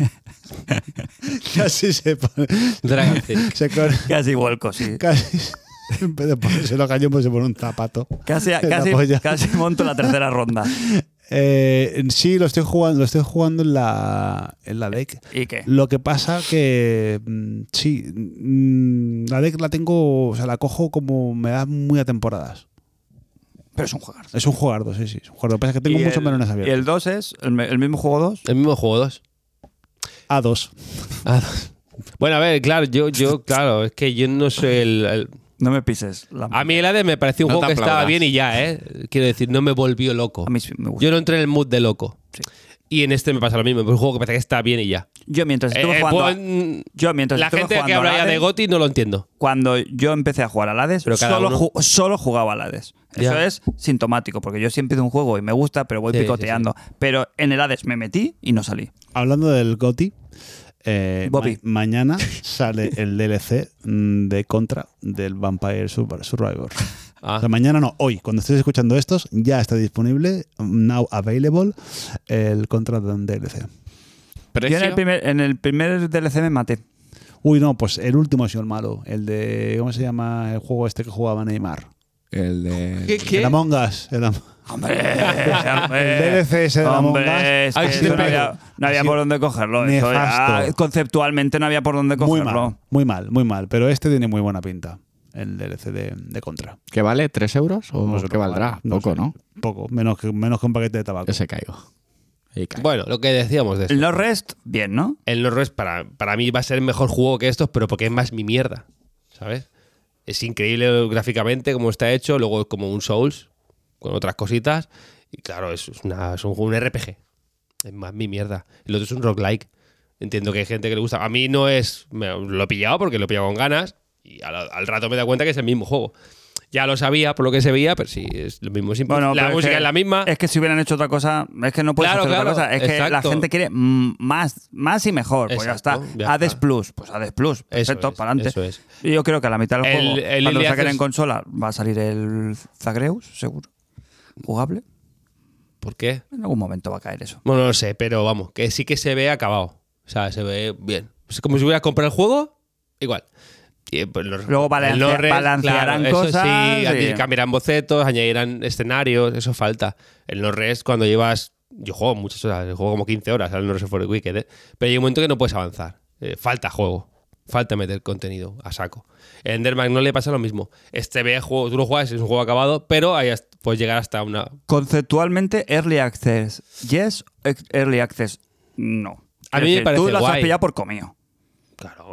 Casi se pone. Dragon Thing. Se con- Casi vuelco, sí. casi. En vez de ponerse los cañones, pues se pone un zapato. Casi, en la casi, polla. casi monto la tercera ronda. Eh, sí, lo estoy jugando, lo estoy jugando en la, en la deck. ¿Y qué? Lo que pasa que mm, sí, mm, la deck la tengo, o sea, la cojo como me da muy a temporadas. Pero es un juegardo. Es un jugardo, sí, sí. Es un jugardo. Lo que pasa es que tengo Y muchos el- melones ¿Y abiertos. el dos es el, me- el mismo juego dos? El mismo juego dos. A dos. Ah, bueno, a ver, claro, yo, yo, claro, es que yo no soy el. el- No me pises. La... A mí el Hades me pareció un No juego te que estaba aplaudas. bien y ya, ¿eh? Quiero decir, no me volvió loco. A mí sí me gusta. Yo no entré en el mood de loco. Sí. Y en este me pasa lo mismo. Es un juego que parece que está bien y ya. Yo mientras estuve Eh, jugando... pues, a- mm, yo mientras la estuve gente que jugando habla al ya de Hades, GOTY no lo entiendo. Cuando yo empecé a jugar al Hades, Pero cada solo, uno. ju- solo jugaba al Hades. Eso Ya. es sintomático, porque yo siempre de un juego y me gusta, pero voy Sí, sí, picoteando. Pero en el Hades me metí y no salí. Hablando del GOTY, eh, Bobby. ma- mañana sale el D L C mm, de Contra del Vampire Sur- Survivor. Ah. O sea, mañana no, hoy. Cuando estéis escuchando estos, ya está disponible, now available, el Contra del D L C. Yo en ¿Precio? el, primer, en el primer D L C me maté. Uy, no, pues el último ha sido el malo. El de, ¿cómo se llama el juego este que jugaba Neymar? El de. ¿Qué? ¿Qué? El Among Us. El, Am- ¡Hombre! el D L C ese de Among Us. Hombre, es Ay, que sí, eso no pero- había, no había sí, por dónde cogerlo. Eso ya- nefasto. conceptualmente no había por dónde Muy cogerlo. mal, muy mal, muy mal. Pero este tiene muy buena pinta, el D L C de, de Contra. ¿Qué vale? ¿Tres euros? ¿O No sé qué lo que valdrá? vale, no Poco, sé. ¿no? Poco, menos que, menos que un paquete de tabaco. Yo se caigo. Ahí caigo. Bueno, lo que decíamos de esto. El No Rest, bien, ¿no? El No Rest para, para mí va a ser el mejor juego que estos, pero porque es más mi mierda, ¿sabes? Es increíble gráficamente cómo está hecho, luego es como un Souls con otras cositas y claro, es, una, es un, un R P G. Es más mi mierda. El otro es un roguelike. Entiendo que hay gente que le gusta. A mí no es... Me, lo he pillado porque lo he pillado con ganas y al, al rato me he dado cuenta que es el mismo juego. Ya lo sabía por lo que se veía, pero sí, es lo mismo. Simple. Bueno, la pero música que- es la misma. Es que si hubieran hecho otra cosa, es que no puedes Claro, hacer claro, otra cosa. Es que la exacto. gente quiere mm, más, más y mejor. Pues ya Exacto, está. ya Hades está. Plus, pues Hades Plus. Perfecto, es, para adelante. eso es. Y yo creo que a la mitad del El- juego, el cuando lo Early saquen Access- en consola, va a salir el Zagreus, seguro. Jugable. ¿Por qué? En algún momento va a caer eso. Bueno, no lo sé, pero vamos, que sí que se ve acabado. O sea, se ve bien. Es como si hubieras comprado el juego, igual. Y, pues, los- Luego balancea- el no-res, balancearán claro, cosas, Eso sí, sí. cambiarán bocetos, añadirán escenarios, eso falta. El no-res, cuando llevas. Yo juego muchas horas, juego como quince horas al no-res for the Wicked, ¿eh? Pero hay un momento que no puedes avanzar. Eh, falta juego. Falta meter contenido a saco. En Ender Magnolia pasa lo mismo. Este ve juego, tú lo juegas, es un juego acabado, pero ahí hasta- puedes llegar hasta una. Conceptualmente, Early Access, yes, ex- Early Access, no. A Es mí me decir, parece tú las has guay. pillado por comío. Claro.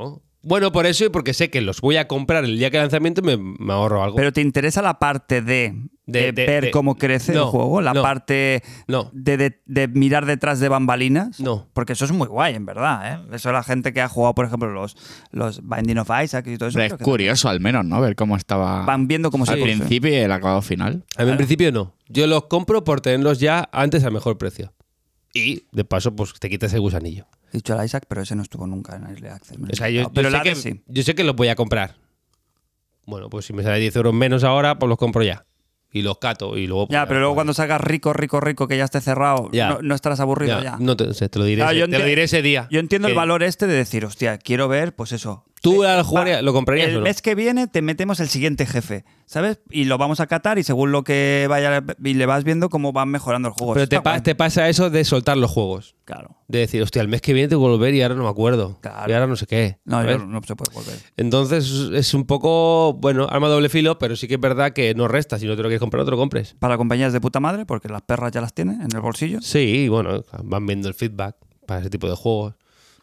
Bueno, por eso y porque sé que los voy a comprar el día que lanzamiento y me, me ahorro algo. Pero ¿te interesa la parte de, De- de de- ver de- cómo crece no, el juego? ¿La no, parte no. de, de- de mirar detrás de bambalinas? No. Porque eso es muy guay, en verdad. ¿eh? Eso la gente que ha jugado, por ejemplo, los, los Binding of Isaac y todo eso. Pero es creo que curioso al menos, ¿no? Ver cómo estaba van viendo cómo se al produce. principio y el acabado final. A mí en principio no. Yo los compro por tenerlos ya antes al mejor precio. Y, de paso, pues te quitas el gusanillo. He dicho el Isaac, pero ese no estuvo nunca en Early Access. me lo O sea, he yo, inventado. pero yo, el sé Hades que, sí. yo sé que los voy a comprar. Bueno, pues si me sale diez euros menos ahora, pues los compro ya. Y los cato y luego... pues, Ya, pero luego pues, cuando salgas rico, rico, rico, que ya esté cerrado, Ya. no, no estarás aburrido ya. ya, No te, sé, te lo diré, Ah, ese, yo te lo enti- diré ese día. Yo entiendo el Que valor este de decir, hostia, quiero ver, pues eso. ¿Tú Eh, al jugar va- lo comprarías El o no? mes que viene te metemos el siguiente jefe, ¿sabes? Y lo vamos a catar y según lo que vaya y le vas viendo cómo van mejorando el juego. Pero Está te, pa- guay. te pasa eso de soltar los juegos. Claro. De decir, hostia, el mes que viene tengo que volver y ahora no me acuerdo. Claro. Y ahora no sé qué. No, ¿sabes? yo- no se puede volver. Entonces es un poco, bueno, arma doble filo, pero sí que es verdad que no resta. Si no te lo quieres comprar, no te lo compres. Para compañías de puta madre, porque las perras ya las tiene en el bolsillo. Sí, bueno, van viendo el feedback para ese tipo de juegos.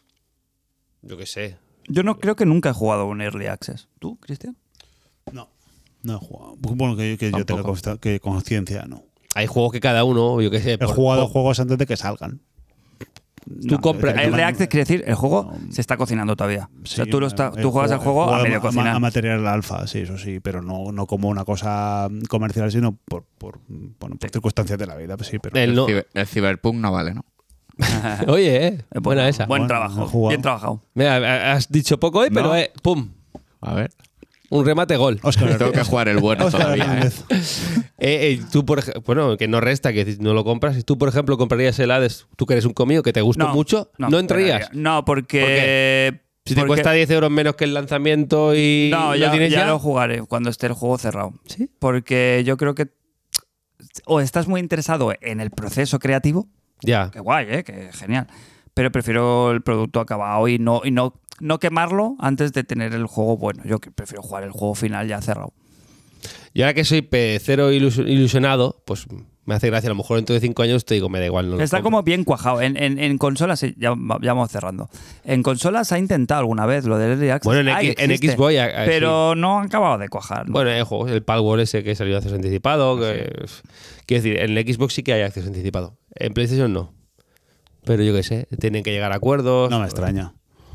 Yo qué sé. Yo no creo que nunca he jugado un Early Access. ¿Tú, Cristian? No, no he jugado. Bueno, que, que yo tenga Tampoco. consta- que conciencia, no. Hay juegos que cada uno, yo qué sé. He por- jugado por- juegos antes de que salgan. Tú compras- que- Early Access quiere decir, el juego se está cocinando todavía. o sea, Sí, tú, lo está- he tú juegas el jugado- juego he a jugado medio a, cocinar. a material alfa, sí, eso sí, pero no, no como una cosa comercial, sino por, por, bueno, por circunstancias de la vida. Pues sí, pero El no. Ciber- el Cyberpunk no vale, ¿no? Oye, eh, buena esa. Buen Bueno, trabajo. he jugado. Bien trabajado. Mira, has dicho poco hoy, pero No. eh, pum, A ver. un remate gol. Oscar, Tengo que jugar el bueno Oscar todavía, ¿eh? Hernández. Eh, eh, tú, por ej- bueno, que no resta, que no lo compras. Si tú, por ejemplo, comprarías el Hades, tú que eres un comido que te gustó mucho, ¿no, entrarías? No, porque. Si te porque- cuesta diez euros menos que el lanzamiento y No, lo ya, tienes ya ya, lo jugaré cuando esté el juego cerrado. ¿Sí? Porque yo creo que. O estás muy interesado en el proceso creativo, Ya. que guay, ¿eh? Que genial. Pero prefiero el producto acabado y no, y no, no quemarlo antes de tener el juego bueno. Yo que prefiero jugar el juego final ya cerrado. Y ahora que soy pecero ilus- ilusionado, pues me hace gracia. A lo mejor dentro de cinco años te digo, me da igual. No lo Está compro. como bien cuajado. En, en, en consolas, sí, ya, ya vamos cerrando. En consolas ha intentado alguna vez lo del Early Access. Bueno, en, Ay, X, en existe, Xbox, eh, pero no han acabado de cuajar. ¿no? Bueno, hay juegos, el Palworld ese que salió acceso anticipado. Que, quiero decir, en el Xbox sí que hay acceso anticipado. En PlayStation no. Pero yo qué sé, tienen que llegar a acuerdos. No me extraña.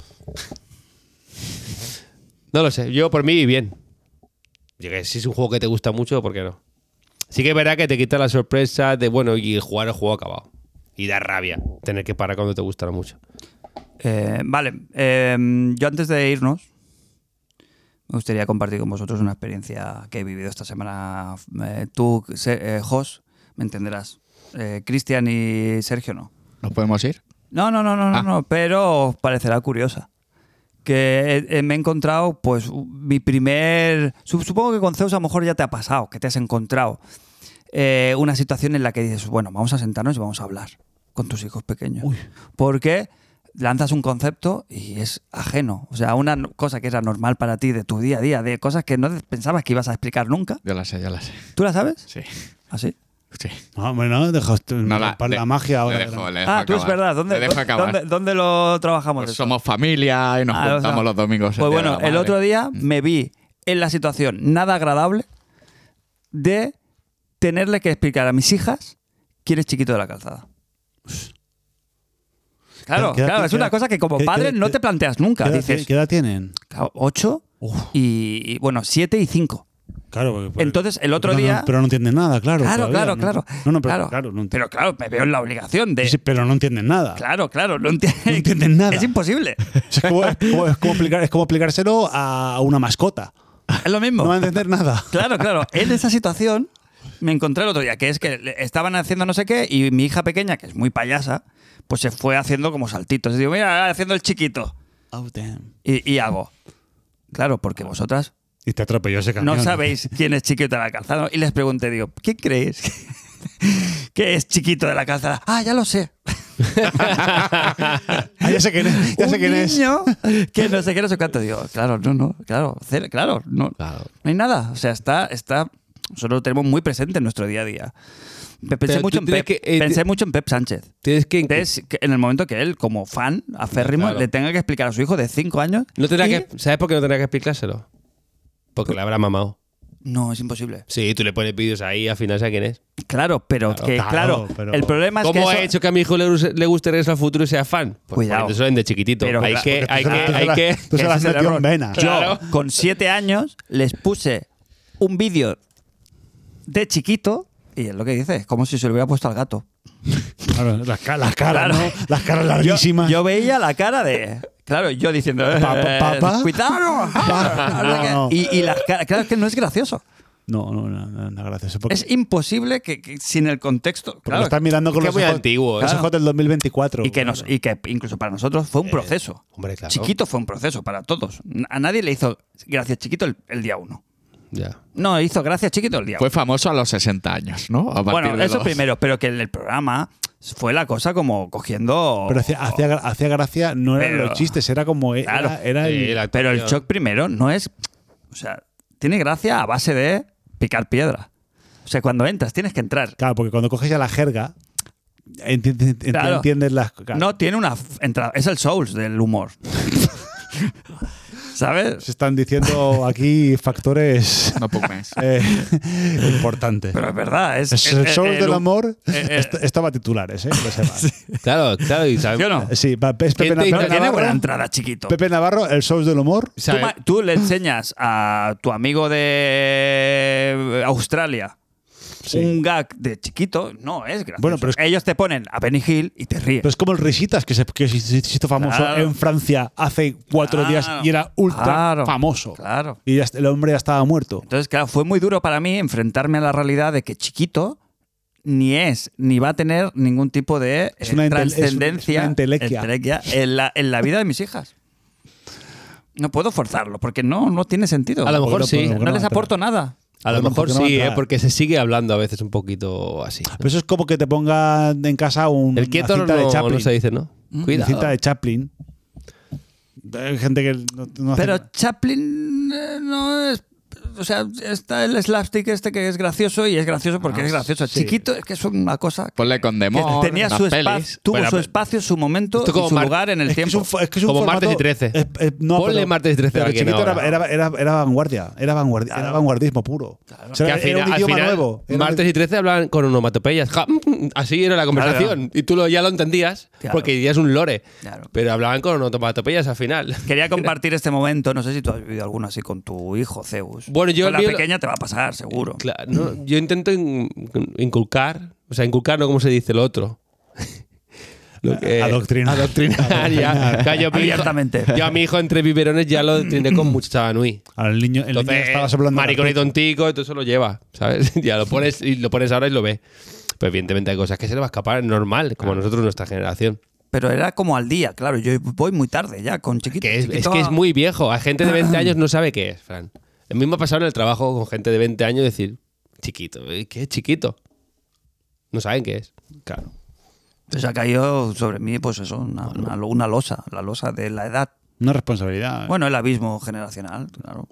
No lo sé, yo por mí bien. Yo que sé, si es un juego que te gusta mucho, ¿por qué no? Sí que es verdad que te quita la sorpresa de, bueno, y jugar el juego acabado. Y da rabia tener que parar cuando te gustará mucho. Eh, vale, eh, yo antes de irnos, me gustaría compartir con vosotros una experiencia que he vivido esta semana. Eh, tú, Se- eh, Jos, me entenderás. Eh, Cristian y Sergio no. ¿Nos podemos ir? No, no, no, no, no, Ah. no, pero os parecerá curiosa. Que eh, me he encontrado, pues, mi primer... su- Supongo que con Zeus a lo mejor ya te ha pasado, que te has encontrado eh, una situación en la que dices, bueno, vamos a sentarnos y vamos a hablar con tus hijos pequeños. Porque lanzas un concepto y es ajeno. O sea, una no- cosa que era normal para ti de tu día a día, de cosas que no pensabas que ibas a explicar nunca. Yo la sé, yo la sé. ¿Tú la sabes? Sí. ¿Así? Sí. No, hombre, no, deja usted- No, la, para le- la magia ahora. le dejo, le dejo Ah, tú es acabar. verdad. ¿Dónde, Le dejo dónde, acabar. dónde- dónde lo trabajamos? Pues esto? somos familia y nos Ah, o sea, juntamos los domingos. el Pues día de bueno, la el madre. otro día me vi en la situación nada agradable de tenerle que explicar a mis hijas quién es Chiquito de la Calzada. Claro, ¿Qué edad- claro, es qué una edad- cosa que como qué- padre qué- no te planteas nunca. ¿Qué edad, Dices, qué edad tienen? claro, ocho y, y, bueno, siete y cinco. Claro. porque- porque- Entonces, el otro pero no- día- pero no entienden nada, claro. Claro, todavía, claro, ¿no? claro. No, no, pero claro. claro, no entienden. Pero claro, me veo en la obligación de... Sí, sí, pero no entienden nada. Claro, claro, no, enti- No entienden nada. Es imposible. Es como, es como- es como explicar- es como explicárselo a una mascota. Es lo mismo. No va a entender nada. Claro, claro. En esa situación me encontré el otro día, que es que le- estaban haciendo no sé qué y mi hija pequeña, que es muy payasa, pues se fue haciendo como saltitos. Y digo, mira, haciendo el chiquito. Oh, damn. Y, y hago. Claro, porque vosotras Y te atropelló ese camión. no sabéis quién es Chiquito de la Calzada. Y les pregunté, digo, ¿qué creéis que es Chiquito de la Calzada? Ah, ya lo sé. Ah, ya sé quién es. Ya sé Un quién es. niño que no sé qué, no sé cuánto. Digo, claro, no, no, claro, cero, claro, no, Claro. no hay nada. O sea, está, está nosotros lo tenemos muy presente en nuestro día a día. Pensé, Pero mucho tú en, tienes Pep, que, eh, pensé mucho en Pep Sánchez. Tienes que. Entonces, que en el momento que él, como fan aférrimo, Claro. le tenga que explicar a su hijo de cinco años. No tendrá y- que, ¿Sabes por qué no tendrá que explicárselo? Porque le habrá mamado. No, es imposible. Sí, tú le pones vídeos ahí, al final sabes quién es. Claro, pero Claro, que, claro, claro, pero- el problema es que. ¿Cómo eso- ha hecho que a mi hijo le, gus- le guste Regreso al Futuro y sea fan? Pues Cuidado. Eso de chiquitito. Pero hay claro, que, porque hay tú se que, la- hay que. tú se que las ese es el metió en error. vena. Yo, Claro. con siete años, les puse un vídeo de chiquito, y es lo que dice, es como si se lo hubiera puesto al gato. Claro, las, ca- las caras, Claro. ¿no? Las caras Yo, larguísimas. yo veía la cara de. Claro, yo diciendo. eh, Pa- pa- pa- ¡Cuidado! Pa- No sé qué. no. Y, y las caras. Claro, es que no es gracioso. No, no, no, no, no, gracias. Porque, Es imposible que, que sin el contexto. porque Claro, lo estás mirando con es que los es muy ojos, antiguo, los claro. ojos del dos mil veinticuatro. y, que nos, y que incluso para nosotros fue un proceso. Hombre, claro. Chiquito fue un proceso para todos. A nadie le hizo gracias chiquito el, el día uno. Ya. No, hizo gracias chiquito el día Fue uno. famoso a los sesenta años, ¿no? A partir Bueno, de eso los- primero, pero que en el programa fue la cosa como cogiendo. Pero hacía, hacía, gra- hacía gracia, no eran Pero- los chistes, era como. Era, Claro. era el- Sí, la Pero el actuación. shock primero no es. O sea, tiene gracia a base de picar piedra. O sea, cuando entras tienes que entrar. Claro, porque cuando coges ya la jerga, enti- enti- Claro. entiendes las. Claro. No tiene una f- entrada. Es el Souls del humor. ¿Sabes? Se están diciendo aquí factores No puc més. eh, importantes. Pero es verdad. Es, Es es- el show el del hum- amor eh, eh. est- estaba titulares, ¿eh? Que sepas. Claro, claro. Y sabes, ¿Sí o no? Sí, pa- es Pepe, ¿Quién te Pepe hizo- Pero tiene buena Navarro, entrada, chiquito. Pepe Navarro, el show del humor. Tú, sabes- ma- tú le enseñas a tu amigo de Australia Sí. un gag de chiquito, no es gracioso. Bueno, pero es- Ellos te ponen a Benny Hill y te ríes. Pero es como el Risitas, que se, que se se hizo famoso Claro. en Francia hace cuatro Claro. días y era ultra Claro. famoso. Claro. Y ya est- el hombre ya estaba muerto. Entonces, claro, fue muy duro para mí enfrentarme a la realidad de que chiquito ni es ni va a tener ningún tipo de Es eh, una intel- trascendencia es una entelequia. entelequia en, la, en la vida de mis hijas. No puedo forzarlo porque no, no tiene sentido. A lo mejor Porque no- sí. porque no no les va a aporto nada. A lo Porque no- mejor porque no va a sí, ¿eh? entrar. Porque se sigue hablando a veces un poquito así. Pero eso es como que te pongan en casa un, El quieto una no, cinta de Chaplin. no se dice, ¿no? Una Cuidado. cinta de Chaplin. Hay gente que no, no hace Pero nada. Chaplin eh, no es. O sea, está el slapstick este que es gracioso y es gracioso porque es gracioso. sí. Chiquito es que es una cosa. Ponle con que Demor, tenía las su pelis. espacio, tuvo Bueno, su pero- espacio, su momento Esto y como su Mar- lugar en el Es que es tiempo. un, fo- es que es un Como formato- Martes y trece. es- es- no, Ponle pero- Martes y trece pero a alguien chiquito era, ahora. era, era, era vanguardia. Era, vanguardia, era vanguardismo puro. O sea, Que era, al final, era un al idioma final, nuevo. Era un- martes y trece hablaban con onomatopeyas. Ja, así era la conversación. Y tú lo, ya lo entendías Claro. porque ya es un lore. Claro. Pero hablaban con onomatopeyas al final. Quería compartir este momento. No sé si tú has vivido alguno así con tu hijo, Zeus. Bueno, yo con la el mío- pequeña te va a pasar, seguro. Claro, no, yo intento in- inculcar, o sea, inculcar no como se dice lo otro. Lo que- Adoctrinar. Adoctrinar, ya. Claro, yo, a mi hijo- Abiertamente. yo a mi hijo entre biberones ya lo adoctriné con mucho chabanui. Al niño, el niño Entonces, estaba soplando. maricón y tontico, todo eso lo lleva, ¿sabes? Ya lo pones y lo pones ahora y lo ve. Pero evidentemente hay cosas que se le va a escapar, es normal, como nosotros, nuestra generación. Pero era como al día, claro. Yo voy muy tarde ya con chiquito. Que es, es chiquito que es a- muy viejo. Hay gente de veinte años no sabe qué es, Fran. El mismo ha pasado en el trabajo con gente de veinte años decir, chiquito, ¿eh? ¿qué es chiquito? No saben qué es. Claro. Pues ha caído sobre mí, pues eso, una, una, una losa. La losa de la edad. Una responsabilidad. Bueno, el abismo generacional, claro.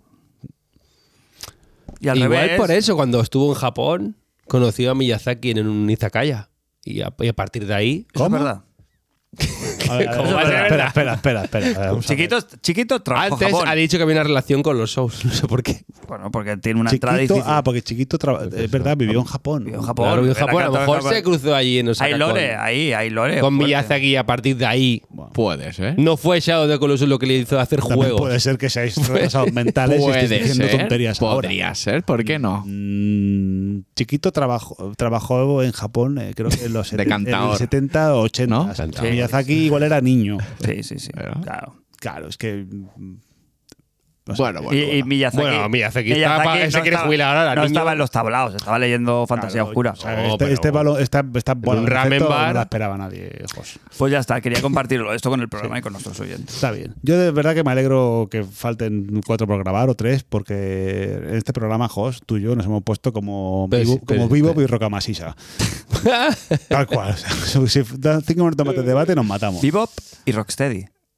Y al Igual revés, por eso, cuando estuvo en Japón, conoció a Miyazaki en un izakaya. Y a, y a partir de ahí... eso ¿Cómo? es verdad. A ver, a ver, ¿Cómo va a ser espera, verdad? espera, espera, espera, espera, vamos a ver. Chiquito, chiquito trabajó Antes Japón. ha dicho que había una relación con los shows, no sé por qué. Bueno, porque tiene una entrada Chiquito, difícil. ah, porque chiquito traba- es verdad, vivió en Japón. Vivió en Japón. Claro, vivió en en la Japón, a lo que- mejor Japón. se cruzó allí en Osaka Hay lore, con, ahí, hay lore. con fuerte. Miyazaki y a partir de ahí Puedes, ¿eh? no fue Shadow de Colossus lo que le hizo hacer También juegos. puede ser que seáis retrasados mentales y estéis Puede diciendo ser. tonterías ahora. Podría ser, ¿por qué no? Mm, chiquito trabajó, trabajó en Japón, eh, creo que en los De seten- cantaor. en el setenta o ochenta. ¿No? Sí. Miyazaki igual era niño. Sí, sí, sí. Pero- Claro. Claro, es que. mm, no sé. Bueno, bueno. Y, y bueno. Miyazaki, Bueno, Miyazaki está pa- se quiere estaba- jubilar ahora, No niño. estaba en los tablaos, estaba leyendo Fantasía Claro, Oscura. o sea, No, este, pero- este balo- esta, esta bueno, un en ramen efecto, bar. No la esperaba nadie, Jos. Pues ya está, quería compartirlo esto con el programa y con nuestros oyentes. Está bien. Yo de verdad que me alegro que falten cuatro por grabar o tres, porque en este programa, Jos, tú y yo nos hemos puesto como Pero vivo, sí, pero- como vivo pero- y Rocamasisa. Tal cual. O sea, si dan cinco minutos más de debate, nos matamos. Bebop y Rocksteady.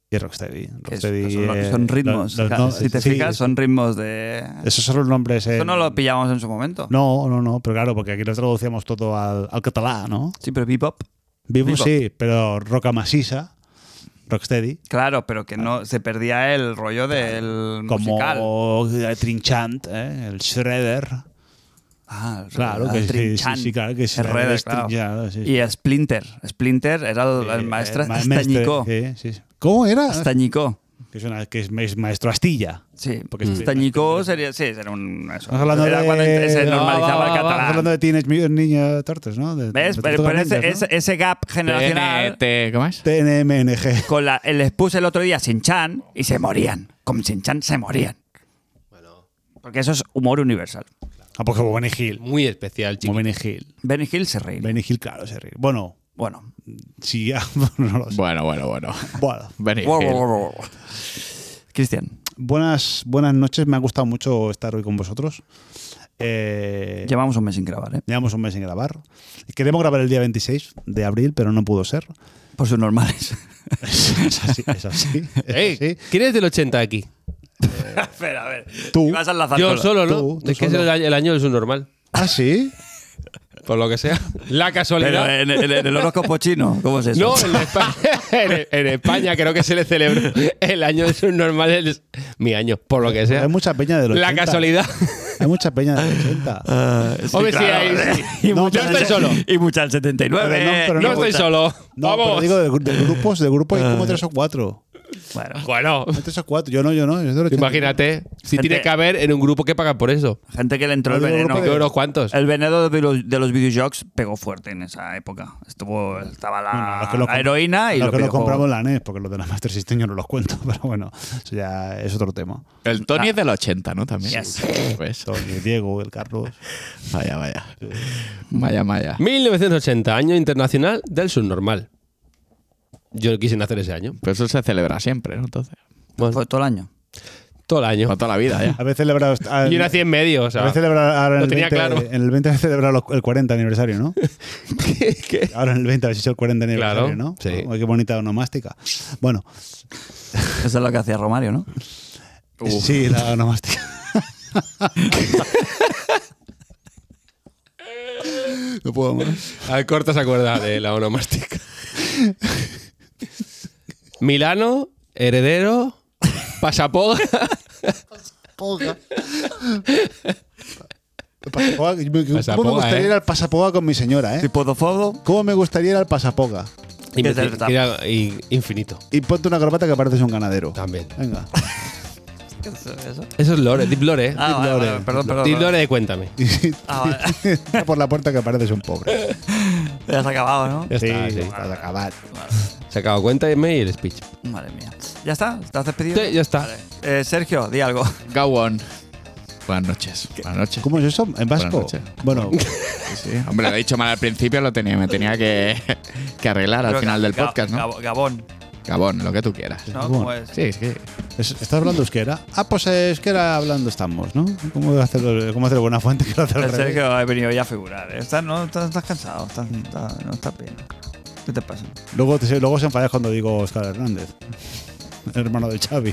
Y Rocksteady. Es- Rocksteady son, eh, son ritmos. los- los Claro, no- si te sí, fijas, son ritmos de. Esos son los nombres. Eso en- no lo pillamos en su momento. No, no, no, pero claro, porque aquí lo traducíamos todo al, al catalán, ¿no? Sí, pero bebop. Vivo Bebop. sí, pero Roca Massissa, Rocksteady, Claro, pero que no se perdía el rollo del musical. como Trinchant, ¿eh? El Shredder. Ah, el- Claro, el que sí, sí, Trinchant. sí, claro, que El Shredder Redder, es claro. Trinchant, sí, sí. Y Splinter. Splinter era el, el Eh, maestro eh, ma- maestre, Astañicó. sí, sí, sí. ¿Cómo era? Astañicó. Que es, una, que es ma- maestro Astilla. Sí, Porque porque es- Astañicó sería, sí, sería un. Eso. Estamos hablando Era de- cuando se No, normalizaba va, el va, va, catalán. Estamos hablando de Teenage Mutant Ninja Turtles, ¿no? De, ¿Ves? de Pero, Tortugas pero ese, Ninjas, ¿no? ese, ese gap generacional. T N T, ¿cómo es? T N M N G. Con la, les puse el otro día Shin-Chan y se morían. Con Shin-Chan se morían. Porque eso es humor universal. Ah, porque como Benny Hill. Muy especial, chico. Como Benny Hill. Benny Hill se reía. Benny Hill, claro, se ríe. Bueno, Bueno. si ya. No lo sé. Bueno, bueno, bueno. Bueno. Benny Wow, Hill. wow, wow, wow. Cristian, Buenas, buenas noches, me ha gustado mucho estar hoy con vosotros. Eh, llevamos un mes sin grabar, ¿eh? llevamos un mes sin grabar. Queremos grabar el día veintiséis de abril, pero no pudo ser. Por sus normales. Es así, es así. Es Ey, así. ¿quién es del ochenta aquí? Espera, a ver. Tú. Vas a enlazar Yo con- solo, ¿no? tú, tú es que es solo. el año, el año del subnormal. ¿Ah, sí? Por lo que sea. La Pero casualidad. en, en- en el horóscopo chino, ¿cómo es eso? No, en España, en, en España creo que se le celebró el año del subnormal, es mi año, por lo que sea. Hay mucha peña de los La ochenta. casualidad. Hay mucha peña de los ochenta. Ah, sí, Hombre, sí, claro. ahí sí. Y No, mucha yo estoy al- solo. Y mucha al setenta y nueve. Pero no, pero No no, estoy puta. solo. No, pero Vamos. digo de, gru- de grupos, de grupos hay como tres o cuatro. Bueno, Bueno, Hay tres o cuatro. Yo no, yo no. Yo soy del ochenta. imagínate. Si Gente- tiene que haber en un grupo que pagan por eso. gente que le entró el No digo veneno. grupo ¿Qué unos cuantos? El veneno de los, de los videojuegos pegó fuerte en esa época. Estuvo, estaba la, No, no, los que lo la comp- heroína y los los que lo videojuegos. compramos en la N E S, porque los de la Master System yo no los cuento, pero bueno, eso ya es otro tema. El Tony es del ochenta, ¿no? También. Yes. Pues, Tony, el Diego, el Carlos. vaya, vaya. Vaya, vaya. mil novecientos ochenta, año internacional del subnormal. Yo no quise nacer ese año. Pero eso se celebra siempre, ¿no? Entonces. Bueno, Fue todo el año. todo el año. Para toda la vida, ya. A veces celebrar. A, Yo nací en medio, o a sea. veces celebrar ahora en lo el tenía veinte, claro. En el veinte a celebrar los- el cuarenta aniversario, ¿no? ¿Qué? Ahora en el veinte a ver si es el cuarenta aniversario, Claro, ¿no? sí. Oh, qué bonita onomástica. Bueno, Eso es lo que hacía Romario, ¿no? sí, la onomástica. No puedo más. Al corto se acuerda de la onomástica. Milano, heredero, pasapoga. Pasapoga. Pasapoga. ¿Cómo me Pasapoga, gustaría ¿eh? ir al Pasapoga con mi señora, eh? Tipo Dofodo. ¿Cómo me gustaría ir al Pasapoga? Y ¿Qué me- es el tap? que era in- infinito. Y ponte una corbata que pareces un ganadero. También. Venga. ¿Qué es eso? Eso es lore, deep lore. ¿eh? Ah, vale, Lore. vale, perdón, perdón. deep perdón. lore de cuéntame. Ah, vale. Entra por la puerta que pareces un pobre. Ya se ha acabado, ¿no? Ya Sí, está, sí. estás acabado. Se acabó cuéntame y el speech. Madre mía. ¿Ya está? ¿Estás despedido? Sí, ya está. Vale. Eh, Sergio, di algo. Go on. Buenas noches. Buenas noches. ¿Cómo es eso? ¿En vasco? Buenas noches. Bueno, Sí, sí. Hombre, lo he dicho mal al principio, lo tenía, me tenía que, que arreglar al Creo final que- del Ga- podcast, ¿no? Gab- Gabón, Gabón, lo que tú quieras. ¿no? Gabón. ¿Cómo es? Sí, sí. es- ¿estás hablando euskera? Ah, pues eh, euskera hablando estamos, ¿no? ¿Cómo hacer, cómo hacer buena fuente que lo hace al El revés? Sergio ha venido ya a figurar. ¿eh? Estás, no, estás, estás cansado, estás, estás- no estás bien. ¿Qué te pasa? Luego, te- luego se enfada cuando digo Óscar Hernández, el hermano de Xavi.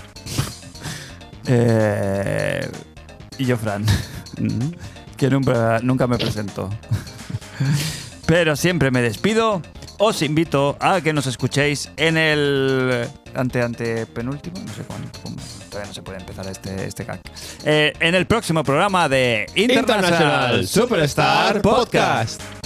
Eh, y yo, Fran, Mm. que nunca, nunca me presento. Pero siempre me despido. Os invito a que nos escuchéis en el ante ante penúltimo, no sé cuánto, cómo- todavía no se puede empezar este este gag. Eh, en el próximo programa de International, International Superstar Podcast.